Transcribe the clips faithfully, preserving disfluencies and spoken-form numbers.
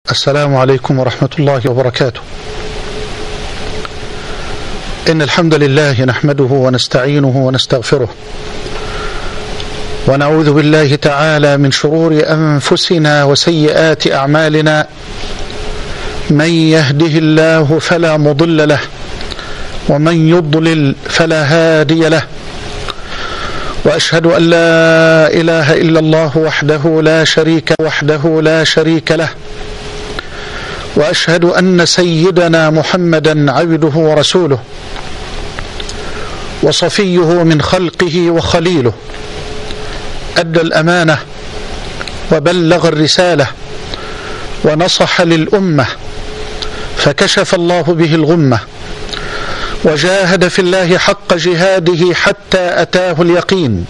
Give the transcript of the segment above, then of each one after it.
السلام عليكم ورحمة الله وبركاته. إن الحمد لله نحمده ونستعينه ونستغفره، ونعوذ بالله تعالى من شرور أنفسنا وسيئات أعمالنا. من يهده الله فلا مضل له، ومن يضلل فلا هادي له. وأشهد أن لا إله إلا الله وحده لا شريك وحده لا شريك له. وأشهد أن سيدنا محمدا عبده ورسوله، وصفيه من خلقه وخليله. أدى الأمانة وبلغ الرسالة ونصح للأمة، فكشف الله به الغمة، وجاهد في الله حق جهاده حتى أتاه اليقين.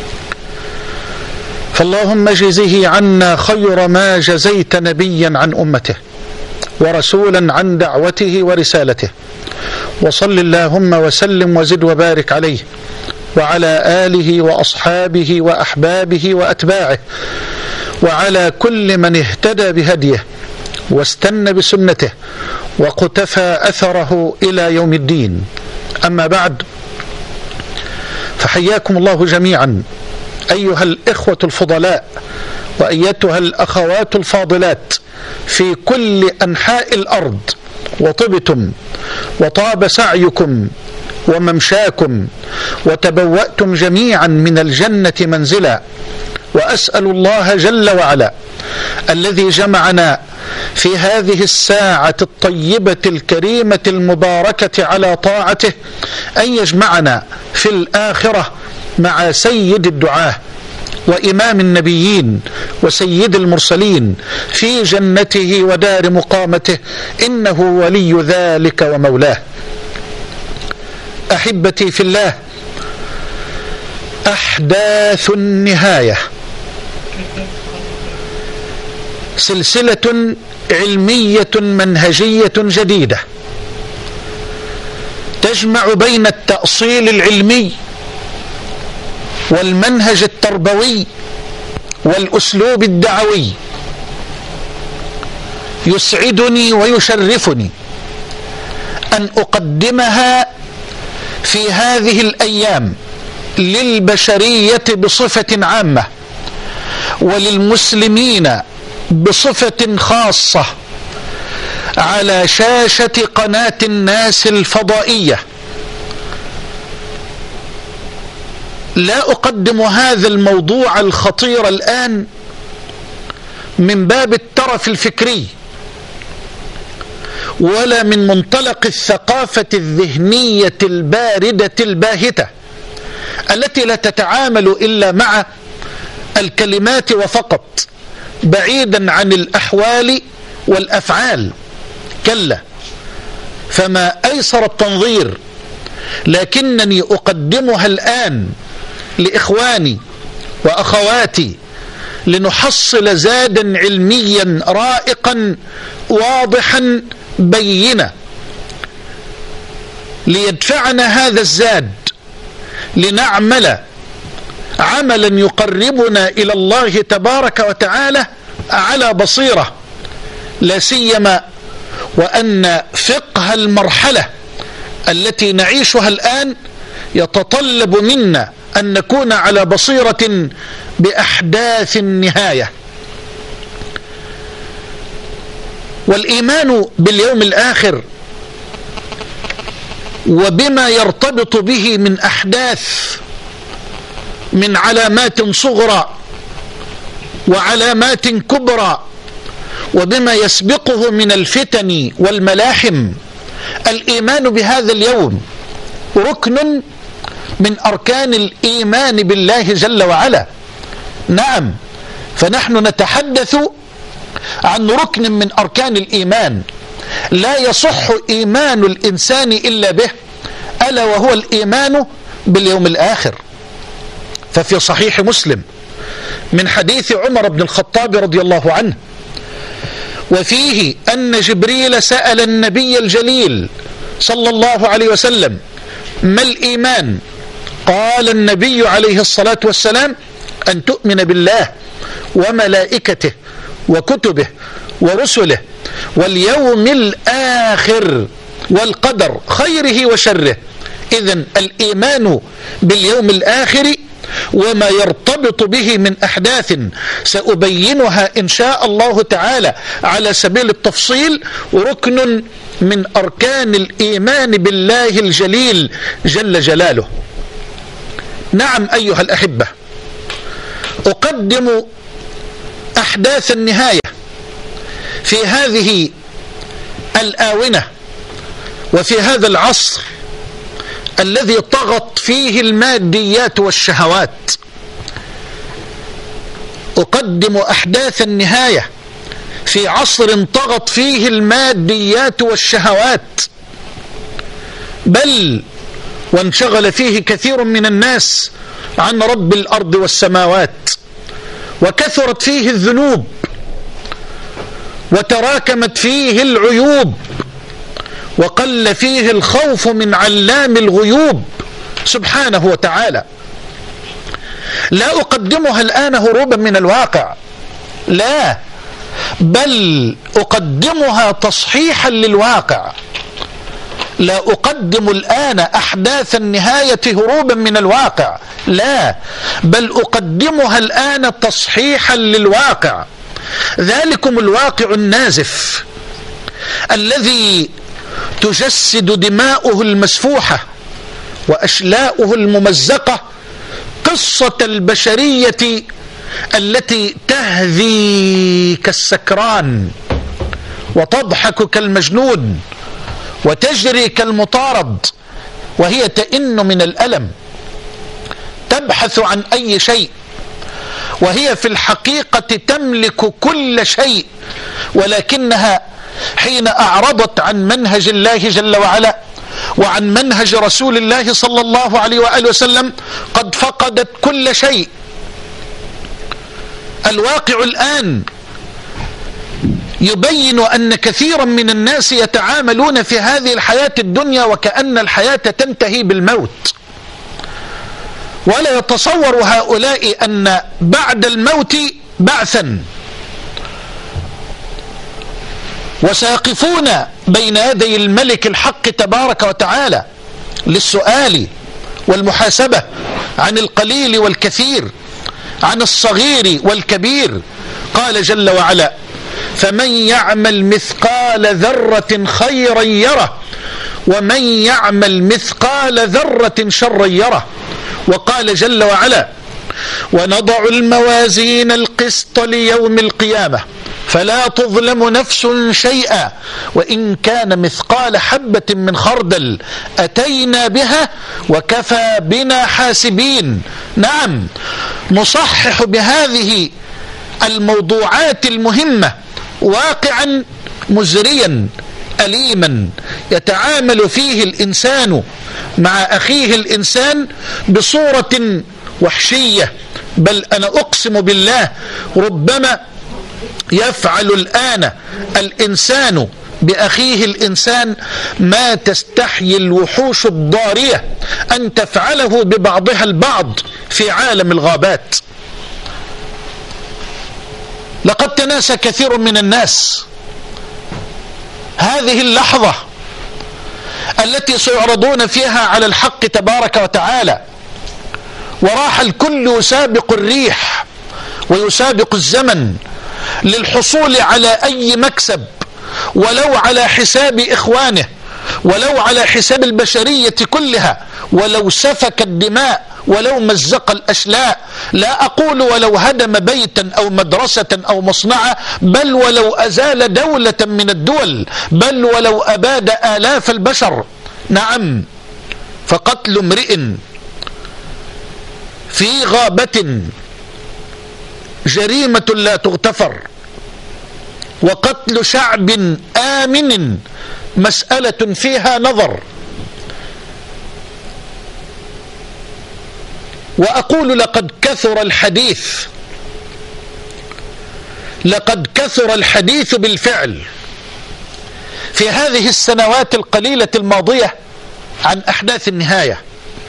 فاللهم اجزه عنا خير ما جزيت نبيا عن أمته، ورسولا عن دعوته ورسالته. وصل اللهم وسلم وزد وبارك عليه وعلى آله وأصحابه وأحبابه وأتباعه، وعلى كل من اهتدى بهديه واستنى بسنته وقتفى أثره إلى يوم الدين. أما بعد، فحياكم الله جميعا أيها الإخوة الفضلاء وأيتها الأخوات الفاضلات في كل أنحاء الأرض، وطبتم وطاب سعيكم وممشاكم، وتبوأتم جميعا من الجنة منزلا. وأسأل الله جل وعلا الذي جمعنا في هذه الساعة الطيبة الكريمة المباركة على طاعته أن يجمعنا في الآخرة مع سيد الدعاة وإمام النبيين وسيد المرسلين في جنته ودار مقامته، إنه ولي ذلك ومولاه. أحبتي في الله، أحداث النهاية سلسلة علمية منهجية جديدة تجمع بين التأصيل العلمي والمنهج التربوي والأسلوب الدعوي. يسعدني ويشرفني أن أقدمها في هذه الأيام للبشرية بصفة عامة، وللمسلمين بصفة خاصة، على شاشة قناة الناس الفضائية. لا أقدم هذا الموضوع الخطير الآن من باب الترف الفكري، ولا من منطلق الثقافة الذهنية الباردة الباهتة التي لا تتعامل إلا مع الكلمات وفقط، بعيدا عن الأحوال والأفعال. كلا، فما أيسر التنظير. لكنني أقدمها الآن لإخواني وأخواتي لنحصل زادا علميا رائقا واضحا بينا، ليدفعنا هذا الزاد لنعمل عملا يقربنا إلى الله تبارك وتعالى على بصيرة، لا سيما وأن فقه المرحلة التي نعيشها الآن يتطلب منا أن نكون على بصيرة بأحداث النهاية. والإيمان باليوم الآخر وبما يرتبط به من أحداث، من علامات صغرى وعلامات كبرى، وبما يسبقه من الفتن والملاحم. الإيمان بهذا اليوم ركن من أركان الإيمان بالله جل وعلا. نعم، فنحن نتحدث عن ركن من أركان الإيمان لا يصح إيمان الإنسان إلا به، ألا وهو الإيمان باليوم الآخر. ففي صحيح مسلم من حديث عمر بن الخطاب رضي الله عنه، وفيه أن جبريل سأل النبي الجليل صلى الله عليه وسلم: ما الإيمان؟ قال النبي عليه الصلاة والسلام: أن تؤمن بالله وملائكته وكتبه ورسله واليوم الآخر والقدر خيره وشره. إذن الإيمان باليوم الآخر وما يرتبط به من أحداث سأبينها إن شاء الله تعالى على سبيل التفصيل ركن من أركان الإيمان بالله الجليل جل جلاله. نعم أيها الأحبة، أقدم أحداث النهاية في هذه الآونة وفي هذا العصر الذي طغت فيه الماديات والشهوات. أقدم أحداث النهاية في عصر طغت فيه الماديات والشهوات، بل وانشغل فيه كثير من الناس عن رب الأرض والسماوات، وكثرت فيه الذنوب وتراكمت فيه العيوب، وقل فيه الخوف من علام الغيوب سبحانه وتعالى. لا أقدمها الآن هروبا من الواقع، لا، بل أقدمها تصحيحا للواقع. لا أقدم الآن أحداث النهاية هروبا من الواقع، لا، بل أقدمها الآن تصحيحا للواقع. ذلكم الواقع النازف الذي تجسد دماؤه المسفوحة وأشلاؤه الممزقة قصة البشرية التي تهذي كالسكران وتضحك كالمجنون وتجري كالمطارد، وهي تئن من الألم، تبحث عن أي شيء، وهي في الحقيقة تملك كل شيء، ولكنها حين أعرضت عن منهج الله جل وعلا وعن منهج رسول الله صلى الله عليه وآله وسلم قد فقدت كل شيء. الواقع الآن يبين أن كثيرا من الناس يتعاملون في هذه الحياة الدنيا وكأن الحياة تنتهي بالموت، ولا يتصور هؤلاء أن بعد الموت بعثا، وسيقفون بين يدي الملك الحق تبارك وتعالى للسؤال والمحاسبة عن القليل والكثير، عن الصغير والكبير. قال جل وعلا: فمن يعمل مثقال ذرة خيرا يره ومن يعمل مثقال ذرة شرا يره. وقال جل وعلا: ونضع الموازين القسط ليوم القيامة فلا تظلم نفس شيئا وإن كان مثقال حبة من خردل أتينا بها وكفى بنا حاسبين. نعم، نصحح بهذه الموضوعات المهمة واقعا مزريا أليما يتعامل فيه الإنسان مع أخيه الإنسان بصورة وحشية، بل أنا أقسم بالله ربما يفعل الآن الإنسان بأخيه الإنسان ما تستحيي الوحوش الضارية أن تفعله ببعضها البعض في عالم الغابات. لقد تناسى كثير من الناس هذه اللحظة التي سيعرضون فيها على الحق تبارك وتعالى، وراح الكل يسابق الريح ويسابق الزمن للحصول على أي مكسب، ولو على حساب إخوانه، ولو على حساب البشرية كلها، ولو سفك الدماء، ولو مزق الأشلاء. لا أقول ولو هدم بيتا أو مدرسة أو مصنعا، بل ولو أزال دولة من الدول، بل ولو أباد آلاف البشر. نعم، فقتل امرئ في غابة جريمة لا تغتفر، وقتل شعب آمن مسألة فيها نظر. وأقول لقد كثر الحديث، لقد كثر الحديث بالفعل في هذه السنوات القليلة الماضية عن أحداث النهاية،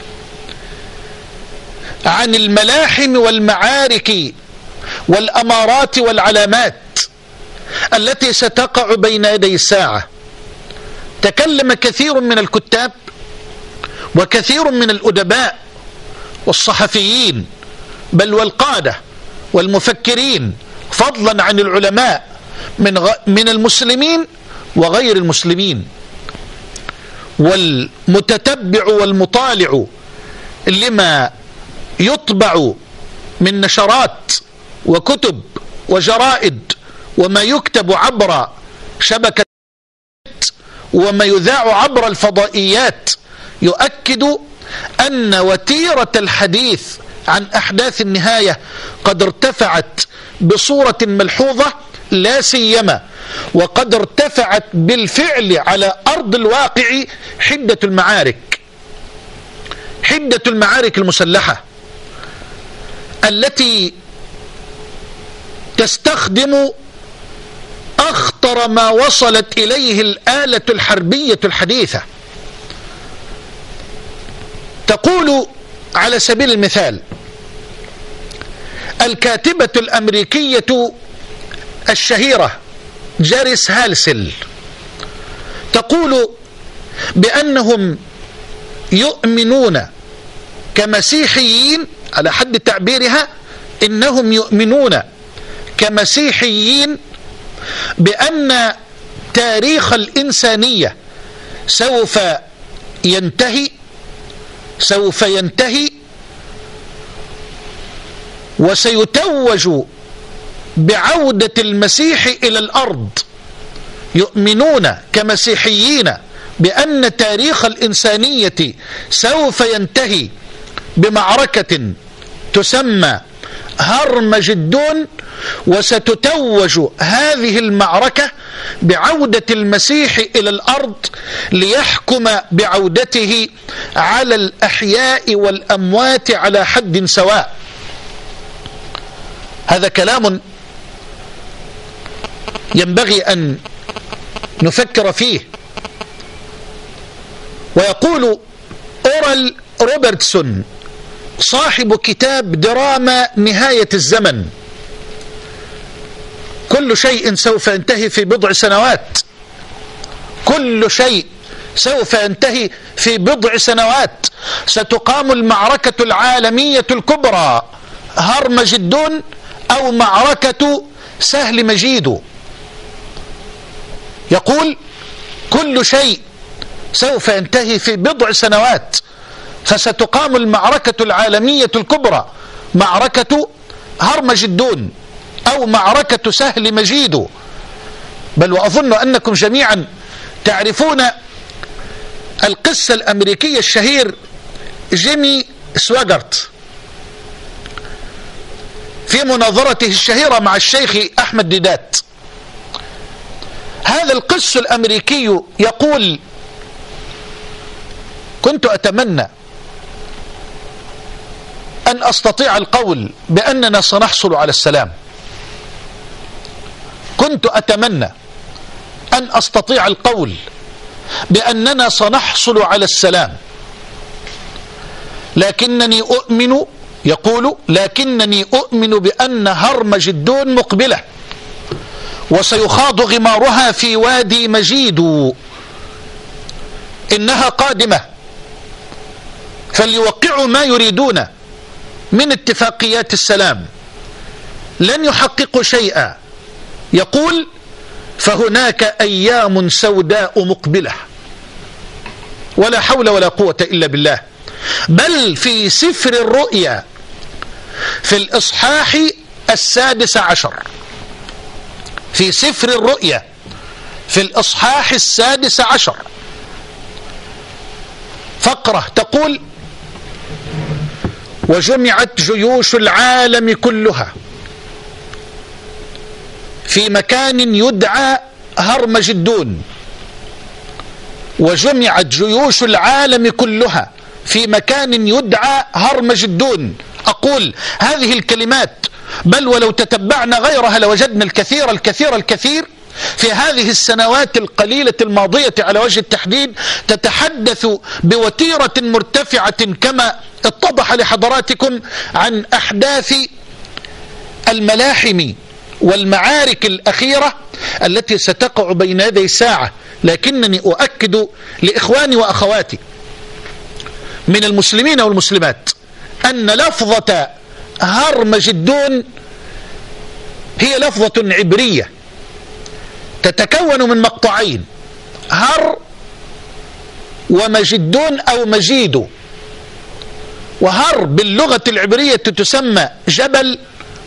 عن الملاحم والمعارك والأمارات والعلامات التي ستقع بين يدي الساعة. تكلم كثير من الكتاب وكثير من الأدباء والصحفيين بل والقادة والمفكرين فضلا عن العلماء من غ... من المسلمين وغير المسلمين، والمتتبع والمطالع لما يطبع من نشرات وكتب وجرائد وما يكتب عبر شبكة وما يذاع عبر الفضائيات يؤكد أن وتيرة الحديث عن أحداث النهاية قد ارتفعت بصورة ملحوظة، لا سيما وقد ارتفعت بالفعل على أرض الواقع حدة المعارك حدة المعارك المسلحة التي تستخدم أخطر ما وصلت إليه الآلة الحربية الحديثة. تقول على سبيل المثال الكاتبة الأمريكية الشهيرة جاريس هالسل تقول بأنهم يؤمنون كمسيحيين، على حد تعبيرها إنهم يؤمنون كمسيحيين بأن تاريخ الإنسانية سوف ينتهي سوف ينتهي وسيتوج بعودة المسيح إلى الأرض. يؤمنون كمسيحيين بأن تاريخ الإنسانية سوف ينتهي بمعركة تسمى هرمجدون، وستتوج هذه المعركة بعودة المسيح إلى الأرض ليحكم بعودته على الأحياء والأموات على حد سواء. هذا كلام ينبغي أن نفكر فيه. ويقول أورال روبرتسون صاحب كتاب دراما نهاية الزمن: كل شيء سوف ينتهي في بضع سنوات، كل شيء سوف ينتهي في بضع سنوات، ستقام المعركة العالمية الكبرى هرمجدون أو معركة سهل مجيدو. يقول كل شيء سوف ينتهي في بضع سنوات، فستقام المعركة العالمية الكبرى معركة هرمجدون أو معركة سهل مجيدو. بل وأظن أنكم جميعا تعرفون القس الأمريكي الشهير جيمي سواغارت في مناظرته الشهيرة مع الشيخ أحمد ديدات. هذا القس الأمريكي يقول: كنت أتمنى أن أستطيع القول بأننا سنحصل على السلام، كنت أتمنى أن أستطيع القول بأننا سنحصل على السلام، لكنني أؤمن، يقول لكنني أؤمن بأن هرمجدون مقبلة وسيخاض غمارها في وادي مجيدو، إنها قادمة، فليوقعوا ما يريدون من اتفاقيات السلام لن يحققوا شيئا. يقول: فهناك أيام سوداء مقبلة، ولا حول ولا قوة إلا بالله. بل في سفر الرؤيا في الإصحاح السادس عشر، في سفر الرؤيا في الإصحاح السادس عشر فقرة تقول: وجمعت جيوش العالم كلها في مكان يدعى هرمجدون، وجمعت جيوش العالم كلها في مكان يدعى هرمجدون. أقول هذه الكلمات بل ولو تتبعنا غيرها لوجدنا الكثير الكثير الكثير في هذه السنوات القليلة الماضية على وجه التحديد تتحدث بوتيرة مرتفعة كما اتضح لحضراتكم عن أحداث الملاحم والمعارك الأخيرة التي ستقع بين يدي الساعة، لكنني أؤكد لإخواني وأخواتي من المسلمين والمسلمات أن لفظة هرمجدون هي لفظة عبرية تتكون من مقطعين، هر ومجدون أو مجيد. وهر باللغة العبرية تسمى جبل،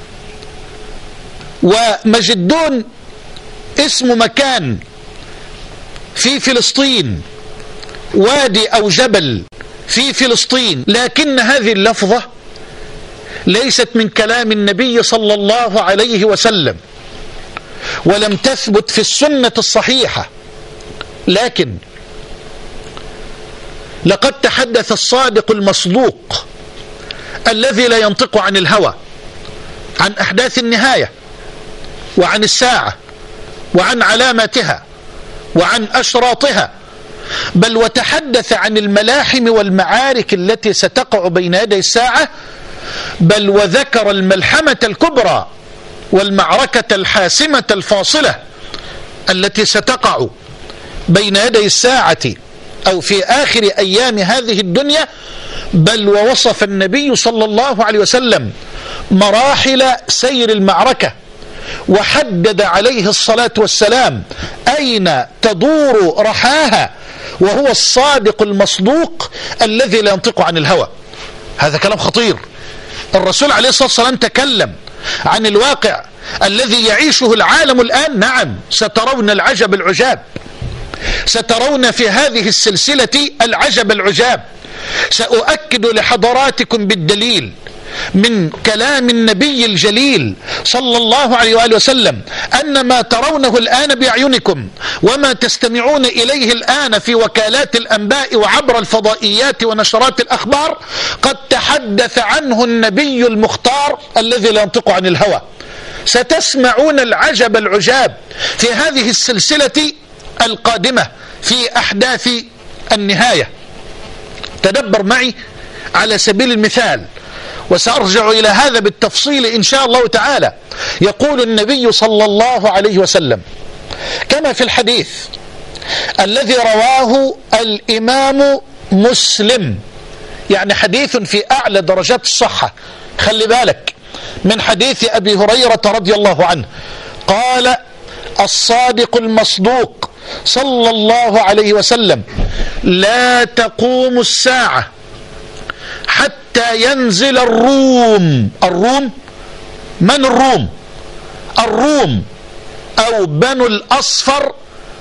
ومجدون اسم مكان في فلسطين، وادي أو جبل في فلسطين. لكن هذه اللفظة ليست من كلام النبي صلى الله عليه وسلم، ولم تثبت في السنة الصحيحة، لكن لقد تحدث الصادق المصدوق الذي لا ينطق عن الهوى عن أحداث النهاية، وعن الساعة، وعن علاماتها، وعن أشراطها، بل وتحدث عن الملاحم والمعارك التي ستقع بين يدي الساعة، بل وذكر الملحمة الكبرى والمعركة الحاسمة الفاصلة التي ستقع بين يدي الساعة أو في آخر أيام هذه الدنيا. بل ووصف النبي صلى الله عليه وسلم مراحل سير المعركة، وحدد عليه الصلاة والسلام أين تدور رحاها، وهو الصادق المصدوق الذي لا ينطق عن الهوى. هذا كلام خطير. الرسول عليه الصلاة والسلام تكلم عن الواقع الذي يعيشه العالم الآن. نعم، سترون العجب العجاب، سترون في هذه السلسلة العجب العجاب. سأؤكد لحضراتكم بالدليل من كلام النبي الجليل صلى الله عليه وآله وسلم أن ما ترونه الآن بأعينكم وما تستمعون إليه الآن في وكالات الأنباء وعبر الفضائيات ونشرات الأخبار قد تحدث عنه النبي المختار الذي لا ينطق عن الهوى. ستسمعون العجب العجاب في هذه السلسلة القادمة في أحداث النهاية. تدبر معي على سبيل المثال، وسأرجع إلى هذا بالتفصيل إن شاء الله تعالى. يقول النبي صلى الله عليه وسلم كما في الحديث الذي رواه الإمام مسلم، يعني حديث في أعلى درجات الصحة، خلي بالك، من حديث أبي هريرة رضي الله عنه قال الصادق المصدوق صلى الله عليه وسلم لا تقوم الساعة حتى ينزل الروم. الروم من الروم؟ الروم أو بنو الأصفر،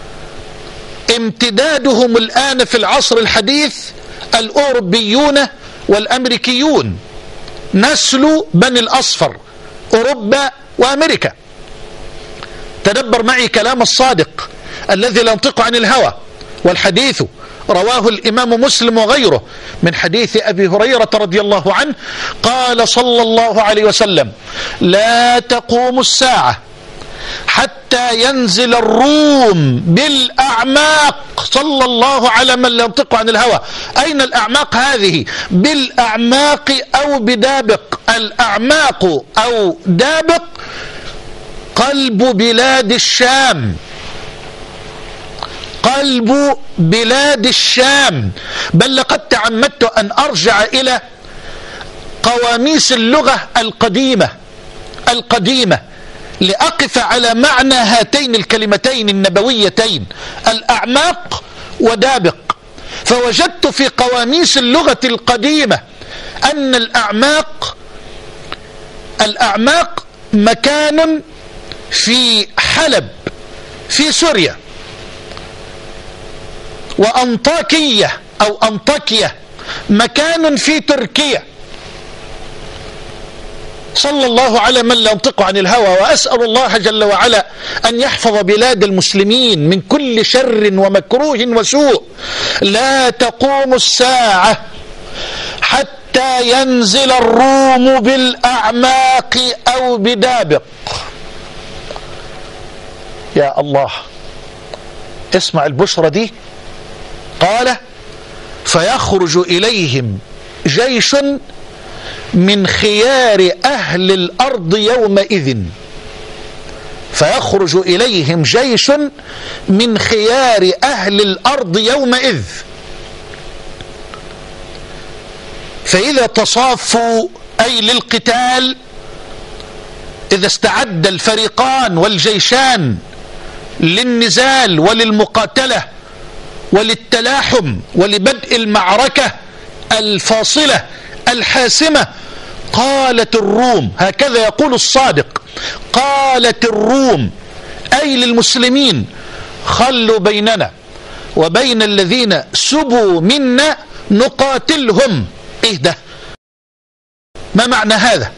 امتدادهم الآن في العصر الحديث الأوروبيون والأمريكيون، نسل بني الأصفر، أوروبا وأمريكا. تدبر معي كلام الصادق الذي لا ينطق عن الهوى، والحديث رواه الإمام مسلم وغيره من حديث أبي هريرة رضي الله عنه قال صلى الله عليه وسلم لا تقوم الساعة حتى ينزل الروم بالأعماق. صلى الله على من لا ينطق عن الهوى. أين الأعماق هذه؟ بالأعماق أو بدابق. الأعماق أو دابق قلب بلاد الشام، قلب بلاد الشام. بل لقد تعمدت أن أرجع إلى قواميس اللغة القديمة القديمة لأقف على معنى هاتين الكلمتين النبويتين الأعماق ودابق. فوجدت في قواميس اللغة القديمة أن الأعماق الأعماق مكان في حلب في سوريا، وأنطاكية أو أنطاكية مكان في تركيا. صلى الله على من لا ينطق عن الهوى. وأسأل الله جل وعلا أن يحفظ بلاد المسلمين من كل شر ومكروه وسوء. لا تقوم الساعة حتى ينزل الروم بالأعماق أو بدابق. يا الله، اسمع البشرى دي. قال فيخرج إليهم جيش من خيار أهل الأرض يومئذ. فيخرج إليهم جيش من خيار أهل الأرض يومئذ، فإذا تصافوا أي للقتال، إذا استعد الفريقان والجيشان للنزال وللمقاتلة وللتلاحم ولبدء المعركة الفاصلة الحاسمة، قالت الروم، هكذا يقول الصادق، قالت الروم أي للمسلمين: خلوا بيننا وبين الذين سبوا منا نقاتلهم. إيه ده؟ ما معنى هذا؟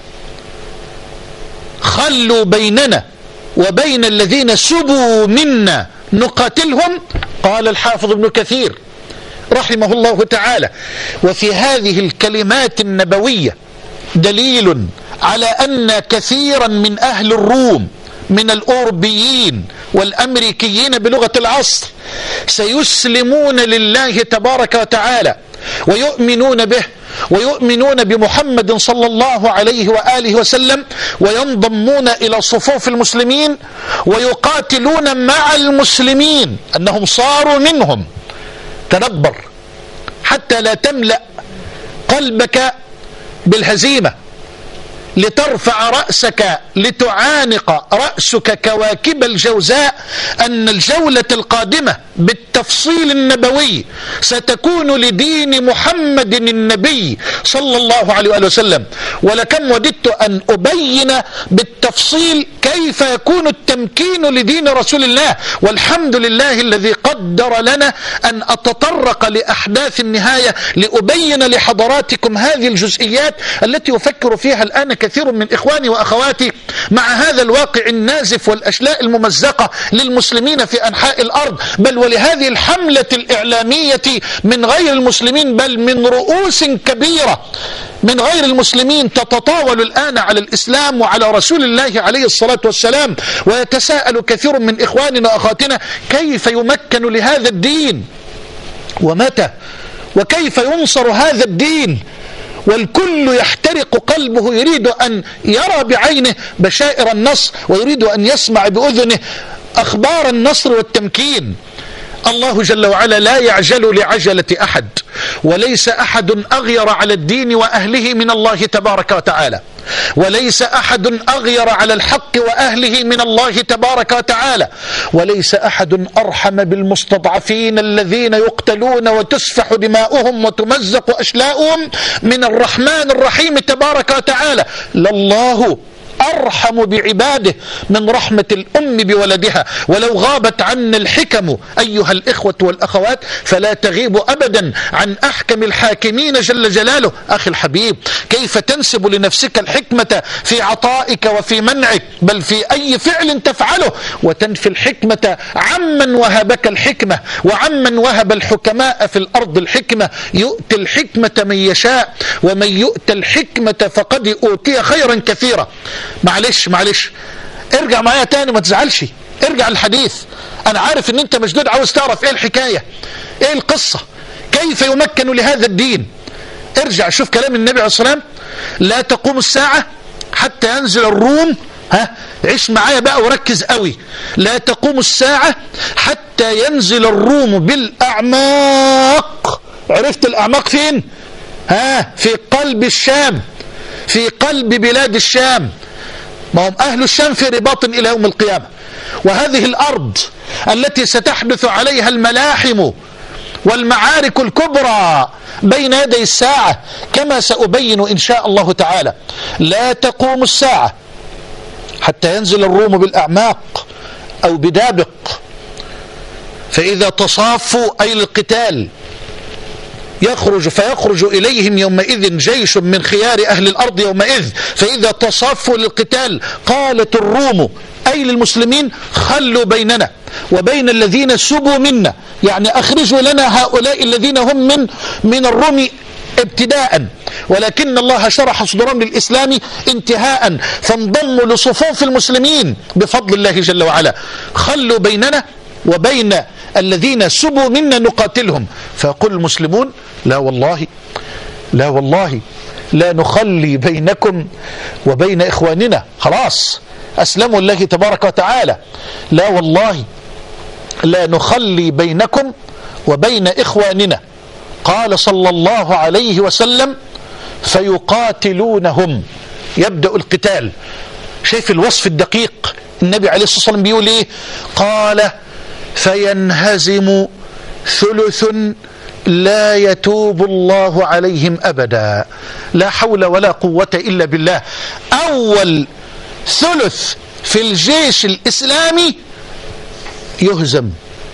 خلوا بيننا وبين الذين سبوا منا نقاتلهم. قال الحافظ ابن كثير رحمه الله تعالى: وفي هذه الكلمات النبوية دليل على أن كثيرا من أهل الروم من الأوروبيين والأمريكيين بلغة العصر سيسلمون لله تبارك وتعالى ويؤمنون به ويؤمنون بمحمد صلى الله عليه وآله وسلم، وينضمون إلى صفوف المسلمين ويقاتلون مع المسلمين، أنهم صاروا منهم. تدبر حتى لا تملأ قلبك بالهزيمة، لترفع رأسك لتعانق رأسك كواكب الجوزاء، أن الجولة القادمة بالتفصيل النبوي ستكون لدين محمد النبي صلى الله عليه وآله وسلم. ولكم وددت أن أبين بالتفصيل كيف يكون التمكين لدين رسول الله، والحمد لله الذي قدر لنا أن أتطرق لأحداث النهاية لأبين لحضراتكم هذه الجزئيات التي أفكر فيها الآن كثير من إخواني وأخواتي مع هذا الواقع النازف والأشلاء الممزقة للمسلمين في أنحاء الأرض، بل ولهذه الحملة الإعلامية من غير المسلمين، بل من رؤوس كبيرة من غير المسلمين تتطاول الآن على الإسلام وعلى رسول الله عليه الصلاة والسلام. ويتساءل كثير من إخواننا وأخواتنا: كيف يمكن لهذا الدين؟ ومتى؟ وكيف ينصر هذا الدين؟ والكل يحترق قلبه، يريد أن يرى بعينه بشائر النصر، ويريد أن يسمع بأذنه أخبار النصر والتمكين. الله جل وعلا لا يعجل لعجلة أحد، وليس أحد أغير على الدين وأهله من الله تبارك وتعالى، وليس أحد أغير على الحق وأهله من الله تبارك وتعالى، وليس أحد أرحم بالمستضعفين الذين يقتلون وتسفح دماؤهم وتمزق أشلاؤهم من الرحمن الرحيم تبارك وتعالى. لله أرحم بعباده من رحمة الأم بولدها. ولو غابت عنا الحكم أيها الإخوة والأخوات فلا تغيب أبدا عن أحكم الحاكمين جل جلاله. أخي الحبيب، كيف تنسب لنفسك الحكمة في عطائك وفي منعك، بل في أي فعل تفعله، وتنفي الحكمة عمن وهبك الحكمة وعمن وهب الحكماء في الأرض الحكمة. يؤتي الحكمة من يشاء، ومن يؤتى الحكمة فقد أوتي خيرا كثيرا. معلش معلش ارجع معايا تاني، ما تزعلش، ارجع الحديث. انا عارف ان انت مشدود عاوز تعرف ايه الحكاية، ايه القصة، كيف يمكن لهذا الدين. ارجع شوف كلام النبي عليه الصلاة والسلام: لا تقوم الساعة حتى ينزل الروم. ها، عيش معايا بقى وركز قوي. لا تقوم الساعة حتى ينزل الروم بالأعماق. عرفت الأعماق فين؟ ها، في قلب الشام، في قلب بلاد الشام. ما هم أهل الشام في رباط إلى يوم القيامة. وهذه الأرض التي ستحدث عليها الملاحم والمعارك الكبرى بين يدي الساعة كما سأبين إن شاء الله تعالى. لا تقوم الساعة حتى ينزل الروم بالأعماق أو بدابق، فإذا تصافوا أي القتال يخرج فيخرج إليهم يومئذ جيش من خيار أهل الأرض يومئذ، فإذا تصافوا للقتال قالت الروم أي للمسلمين: خلوا بيننا وبين الذين سبوا منا، يعني أخرجوا لنا هؤلاء الذين هم من من الروم ابتداء، ولكن الله شرح صدورهم للإسلام انتهاء، فانضموا لصفوف المسلمين بفضل الله جل وعلا. خلوا بيننا وبين الذين سبوا منا نقاتلهم. فيقول المسلمون: لا والله لا والله لا نخلي بينكم وبين إخواننا، خلاص أسلموا الله تبارك وتعالى. لا والله لا نخلي بينكم وبين إخواننا. قال صلى الله عليه وسلم فيقاتلونهم، يبدأ القتال. شايف الوصف الدقيق؟ النبي عليه الصلاة والسلام بيقول ايه؟ قال فينهزم ثلث لا يتوب الله عليهم أبدا. لا حول ولا قوة إلا بالله. أول ثلث في الجيش الإسلامي يهزم،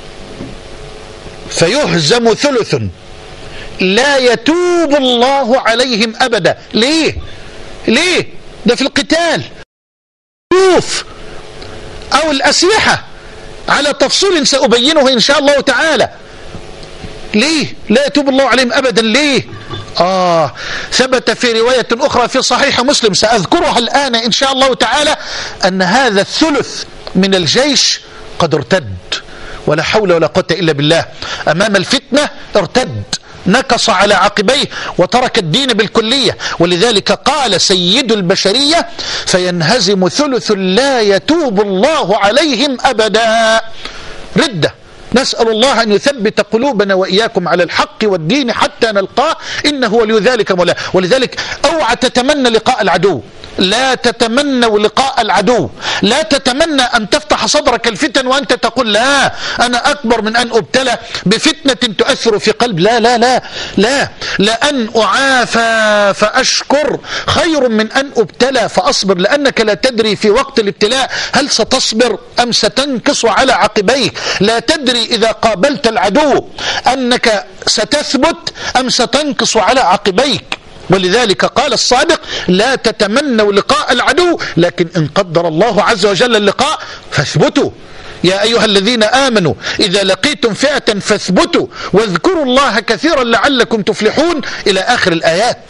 فيهزم ثلث لا يتوب الله عليهم أبدا. ليه؟ ليه؟ ده في القتال. شوف، أو الأسلحة على تفصيل سأبينه إن شاء الله تعالى. ليه لا يتوب الله عليهم أبدا؟ ليه؟ آه ثبت في رواية أخرى في صحيح مسلم سأذكرها الآن إن شاء الله تعالى أن هذا الثلث من الجيش قد ارتد، ولا حول ولا قوة إلا بالله. أمام الفتنة ارتد، نكص على عقبيه وترك الدين بالكلية. ولذلك قال سيد البشرية فينهزم ثلث لا يتوب الله عليهم أبدا. ردة. نسأل الله أن يثبت قلوبنا وإياكم على الحق والدين حتى نلقاه، إنه ولي ذلك مولاه. ولذلك اوعى تتمنى لقاء العدو، لا تتمنوا لقاء العدو، لا تتمنى أن تفتح صدرك الفتن وأنت تقول لا أنا أكبر من أن أبتلى بفتنة تؤثر في قلب. لا لا لا لا لأن أعافى فأشكر خير من أن أبتلى فأصبر، لأنك لا تدري في وقت الابتلاء هل ستصبر أم ستنكص على عقبيك. لا تدري إذا قابلت العدو أنك ستثبت أم ستنكص على عقبيك. ولذلك قال الصادق لا تتمنوا لقاء العدو، لكن إن قدر الله عز وجل اللقاء فاثبتوا. يا أيها الذين آمنوا إذا لقيتم فئة فاثبتوا واذكروا الله كثيرا لعلكم تفلحون إلى آخر الآيات.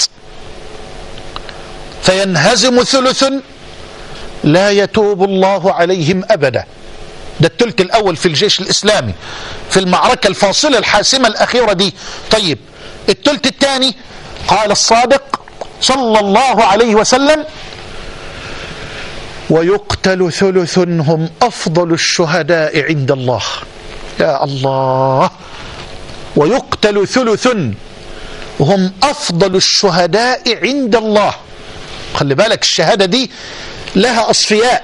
فينهزم ثلث لا يتوب الله عليهم أبدا. ده الثلث الأول في الجيش الإسلامي في المعركة الفاصلة الحاسمة الأخيرة دي. طيب الثلث الثاني قال الصادق صلى الله عليه وسلم ويقتل ثلث هم أفضل الشهداء عند الله. يا الله، ويقتل ثلث هم أفضل الشهداء عند الله. خلي بالك الشهادة دي لها أصفياء.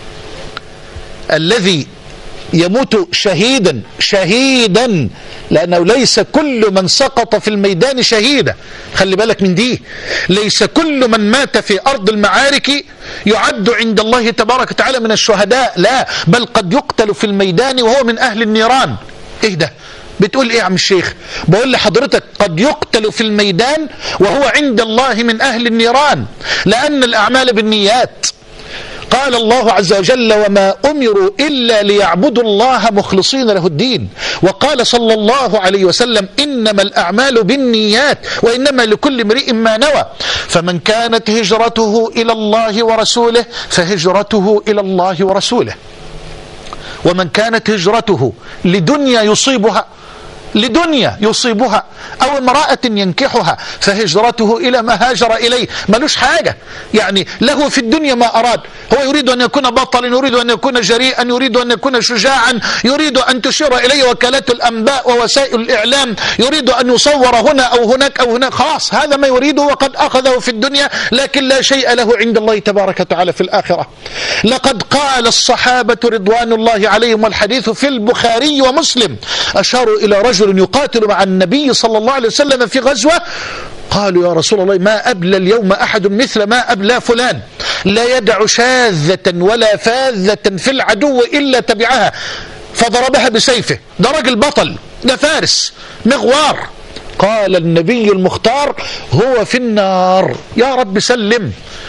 الذي يموت شهيدا شهيدا لأنه ليس كل من سقط في الميدان شهيدا. خلي بالك من دي، ليس كل من مات في أرض المعارك يعد عند الله تبارك وتعالى من الشهداء، لا، بل قد يقتل في الميدان وهو من أهل النيران. إيه ده؟ بتقول إيه يا عم الشيخ؟ بقول لحضرتك قد يقتل في الميدان وهو عند الله من أهل النيران، لأن الأعمال بالنيات. قال الله عز وجل وما أمروا إلا ليعبدوا الله مخلصين له الدين. وقال صلى الله عليه وسلم إنما الأعمال بالنيات وإنما لكل امرئ ما نوى. فمن كانت هجرته إلى الله ورسوله فهجرته إلى الله ورسوله. ومن كانت هجرته لدنيا يصيبها لدنيا يصيبها أو امرأة ينكحها فهجرته إلى ما هاجر إليه. ملوش حاجة، يعني له في الدنيا ما أراد. هو يريد أن يكون بطلا، يريد أن يكون جريئا، يريد أن يكون شجاعا، يريد أن تشير إليه وكالات الأنباء ووسائل الإعلام، يريد أن يصور هنا أو هناك أو هناك. خلاص هذا ما يريده وقد أخذه في الدنيا، لكن لا شيء له عند الله تبارك وتعالى في الآخرة. لقد قال الصحابة رضوان الله عليهم والحديث في البخاري ومسلم أشاروا إلى رجل يقاتل مع النبي صلى الله عليه وسلم في غزوة، قالوا يا رسول الله ما أبلى اليوم أحد مثل ما أبلى فلان، لا يدع شاذة ولا فاذة في العدو إلا تبعها فضربها بسيفه. ده راجل بطل، ده فارس مغوار. قال النبي المختار هو في النار. يا رب سلم.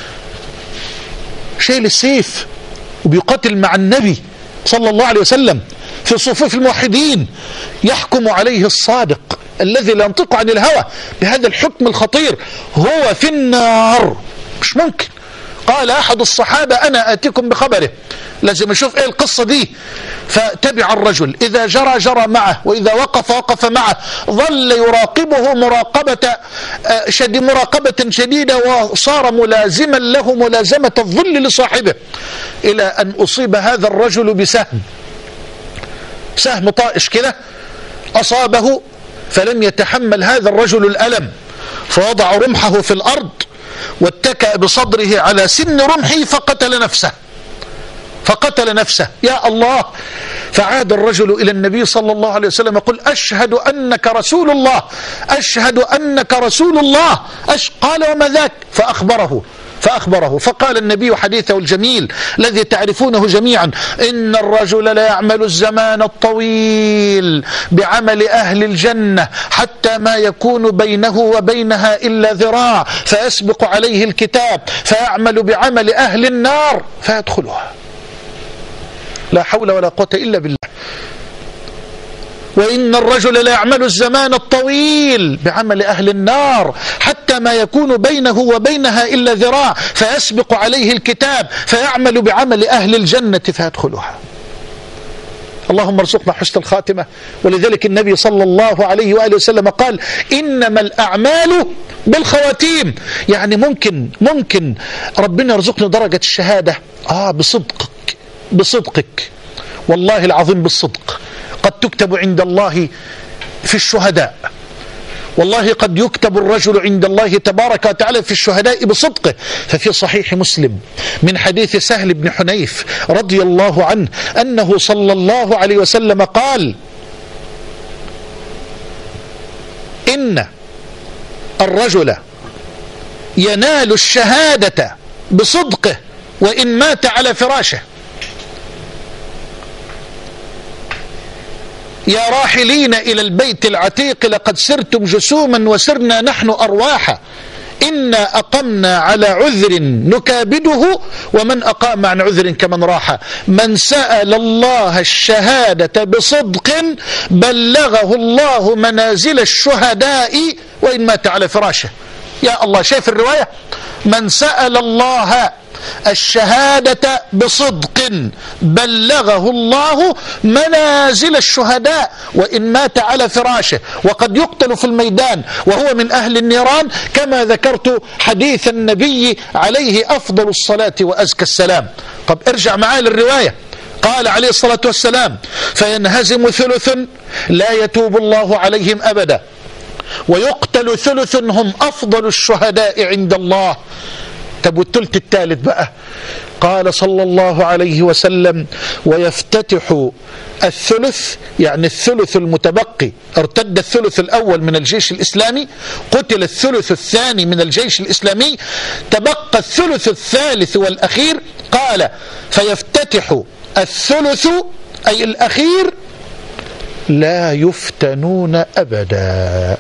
شايل السيف وبيقاتل مع النبي صلى الله عليه وسلم في صفوف الموحدين، يحكم عليه الصادق الذي لا ينطق عن الهوى بهذا الحكم الخطير، هو في النار. مش ممكن. قال أحد الصحابة أنا آتيكم بخبره، لازم أشوف إيه القصة دي. فتبع الرجل، إذا جرى جرى معه، وإذا وقف وقف معه، ظل يراقبه مراقبة شديد مراقبة شديدة، وصار ملازما له ملازمة الظل لصاحبه، إلى أن أصيب هذا الرجل بسهم سهم طائش كده أصابه، فلم يتحمل هذا الرجل الألم، فوضع رمحه في الأرض واتكأ بصدره على سن رمحه فقتل نفسه فقتل نفسه يا الله. فعاد الرجل إلى النبي صلى الله عليه وسلم يقول: أشهد أنك رسول الله، أشهد أنك رسول الله. أش... قال: وما ذاك؟ فأخبره فأخبره فقال النبي حديثه الجميل الذي تعرفونه جميعا: إن الرجل لا يعمل الزمان الطويل بعمل أهل الجنة حتى ما يكون بينه وبينها إلا ذراع، فيسبق عليه الكتاب فيعمل بعمل أهل النار فيدخلها. لا حول ولا قوة إلا بالله. وإن الرجل لا يعمل الزمان الطويل بعمل أهل النار حتى ما يكون بينه وبينها إلا ذراع، فيسبق عليه الكتاب فيعمل بعمل أهل الجنة فيدخلها. اللهم ارزقنا حسن الخاتمة. ولذلك النبي صلى الله عليه وآله وسلم قال: إنما الأعمال بالخواتيم. يعني ممكن ممكن ربنا يرزقنا درجة الشهادة آه بصدقك بصدقك والله العظيم بالصدق. قد تكتب عند الله في الشهداء، والله قد يكتب الرجل عند الله تبارك وتعالى في الشهداء بصدقه. ففي صحيح مسلم من حديث سهل بن حنيف رضي الله عنه أنه صلى الله عليه وسلم قال: إن الرجل ينال الشهادة بصدقه وإن مات على فراشه. يا راحلين إلى البيت العتيق لقد سرتم جسوما وسرنا نحن أرواحا، إنا أقمنا على عذر نكابده ومن أقام عن عذر كمن راح. من سأل الله الشهادة بصدق بلغه الله منازل الشهداء وإن مات على فراشه. يا الله، شايف الرواية؟ من سأل الله الشهادة بصدق بلغه الله منازل الشهداء وإن مات على فراشه. وقد يقتل في الميدان وهو من أهل النيران، كما ذكرت حديث النبي عليه أفضل الصلاة وأزكى السلام. طب ارجع معايا للرواية. قال عليه الصلاة والسلام: فينهزم ثلث لا يتوب الله عليهم أبدا، ويقتل ثلث هم أفضل الشهداء عند الله. طب والثلث الثالث بقى؟ قال صلى الله عليه وسلم: ويفتتح الثلث، يعني الثلث المتبقي، ارتد الثلث الأول من الجيش الإسلامي، قتل الثلث الثاني من الجيش الإسلامي، تبقى الثلث الثالث والأخير. قال: فيفتتح الثلث أي الأخير لا يفتنون أبدا.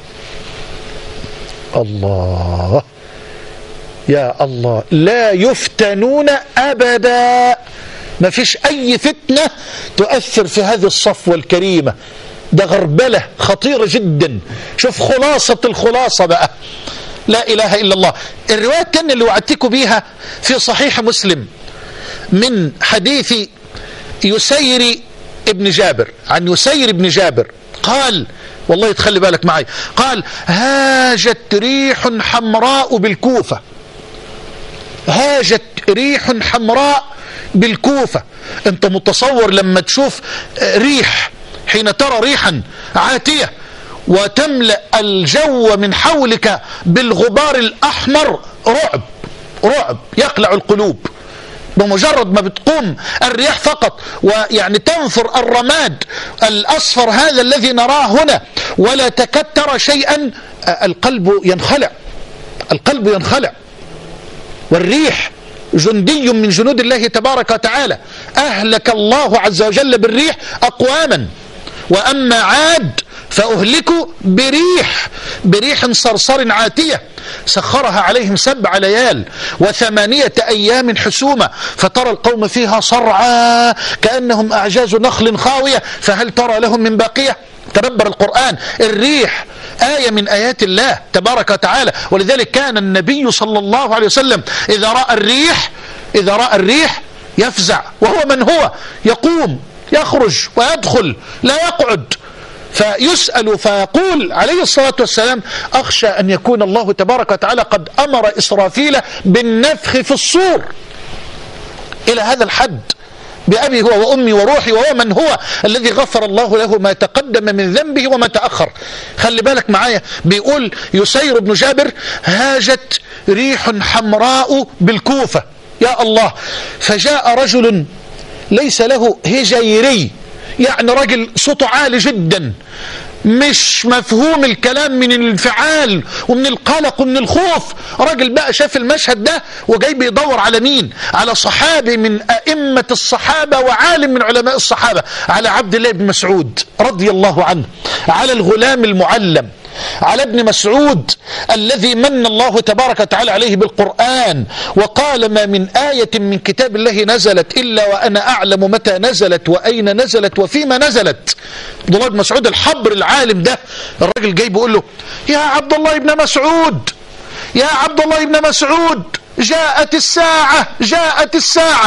الله يا الله، لا يفتنون أبدا. ما فيش أي فتنة تؤثر في هذه الصفوة الكريمة. ده غربلة خطيرة جدا. شوف خلاصة الخلاصة بقى، لا إله إلا الله. الرواية الثانية اللي وعدتكم بيها في صحيح مسلم من حديث يسير ابن جابر، عن يسير ابن جابر قال، والله تخلي بالك معي، قال: هاجت ريح حمراء بالكوفة. هاجت ريح حمراء بالكوفة. انت متصور لما تشوف ريح، حين ترى ريحا عاتية وتملأ الجو من حولك بالغبار الأحمر، رعب رعب يقلع القلوب. بمجرد ما بتقوم الرياح فقط ويعني تنثر الرماد الأصفر هذا الذي نراه هنا ولا تكاد ترى شيئا، القلب ينخلع القلب ينخلع. والريح جندي من جنود الله تبارك وتعالى. أهلك الله عز وجل بالريح أقواما، وأما عاد فأهلكوا بريح بريح صرصر عاتية سخرها عليهم سبع ليال وثمانية أيام حسومة، فترى القوم فيها صرعى كأنهم أعجاز نخل خاوية، فهل ترى لهم من باقية؟ تدبر القرآن. الريح آية من آيات الله تبارك وتعالى. ولذلك كان النبي صلى الله عليه وسلم إذا رأى الريح إذا رأى الريح يفزع، وهو من هو يقوم يخرج ويدخل لا يقعد، فيسأل فيقول عليه الصلاة والسلام: أخشى أن يكون الله تبارك وتعالى قد أمر إسرافيل بالنفخ في الصور. إلى هذا الحد، بأبي هو وأمي وروحي وهو من هو الذي غفر الله له ما تقدم من ذنبه وما تأخر. خلي بالك معايا، بيقول يسير بن جابر: هاجت ريح حمراء بالكوفة، يا الله، فجاء رجل ليس له هجيري، يعني رجل صوته عالي جدا، مش مفهوم الكلام من الانفعال ومن القلق ومن الخوف. راجل بقى شاف المشهد ده وجاي بيدور على مين؟ على صحابي من أئمة الصحابة وعالم من علماء الصحابة، على عبد الله بن مسعود رضي الله عنه، على الغلام المعلم، على ابن مسعود الذي من الله تبارك وتعالى عليه بالقرآن وقال: ما من آية من كتاب الله نزلت إلا وأنا أعلم متى نزلت وأين نزلت وفيما نزلت. عبد الله بن مسعود الحبر العالم ده، الراجل جاي بيقول له: يا عبد الله بن مسعود، يا عبد الله بن مسعود، جاءت الساعة، جاءت الساعة.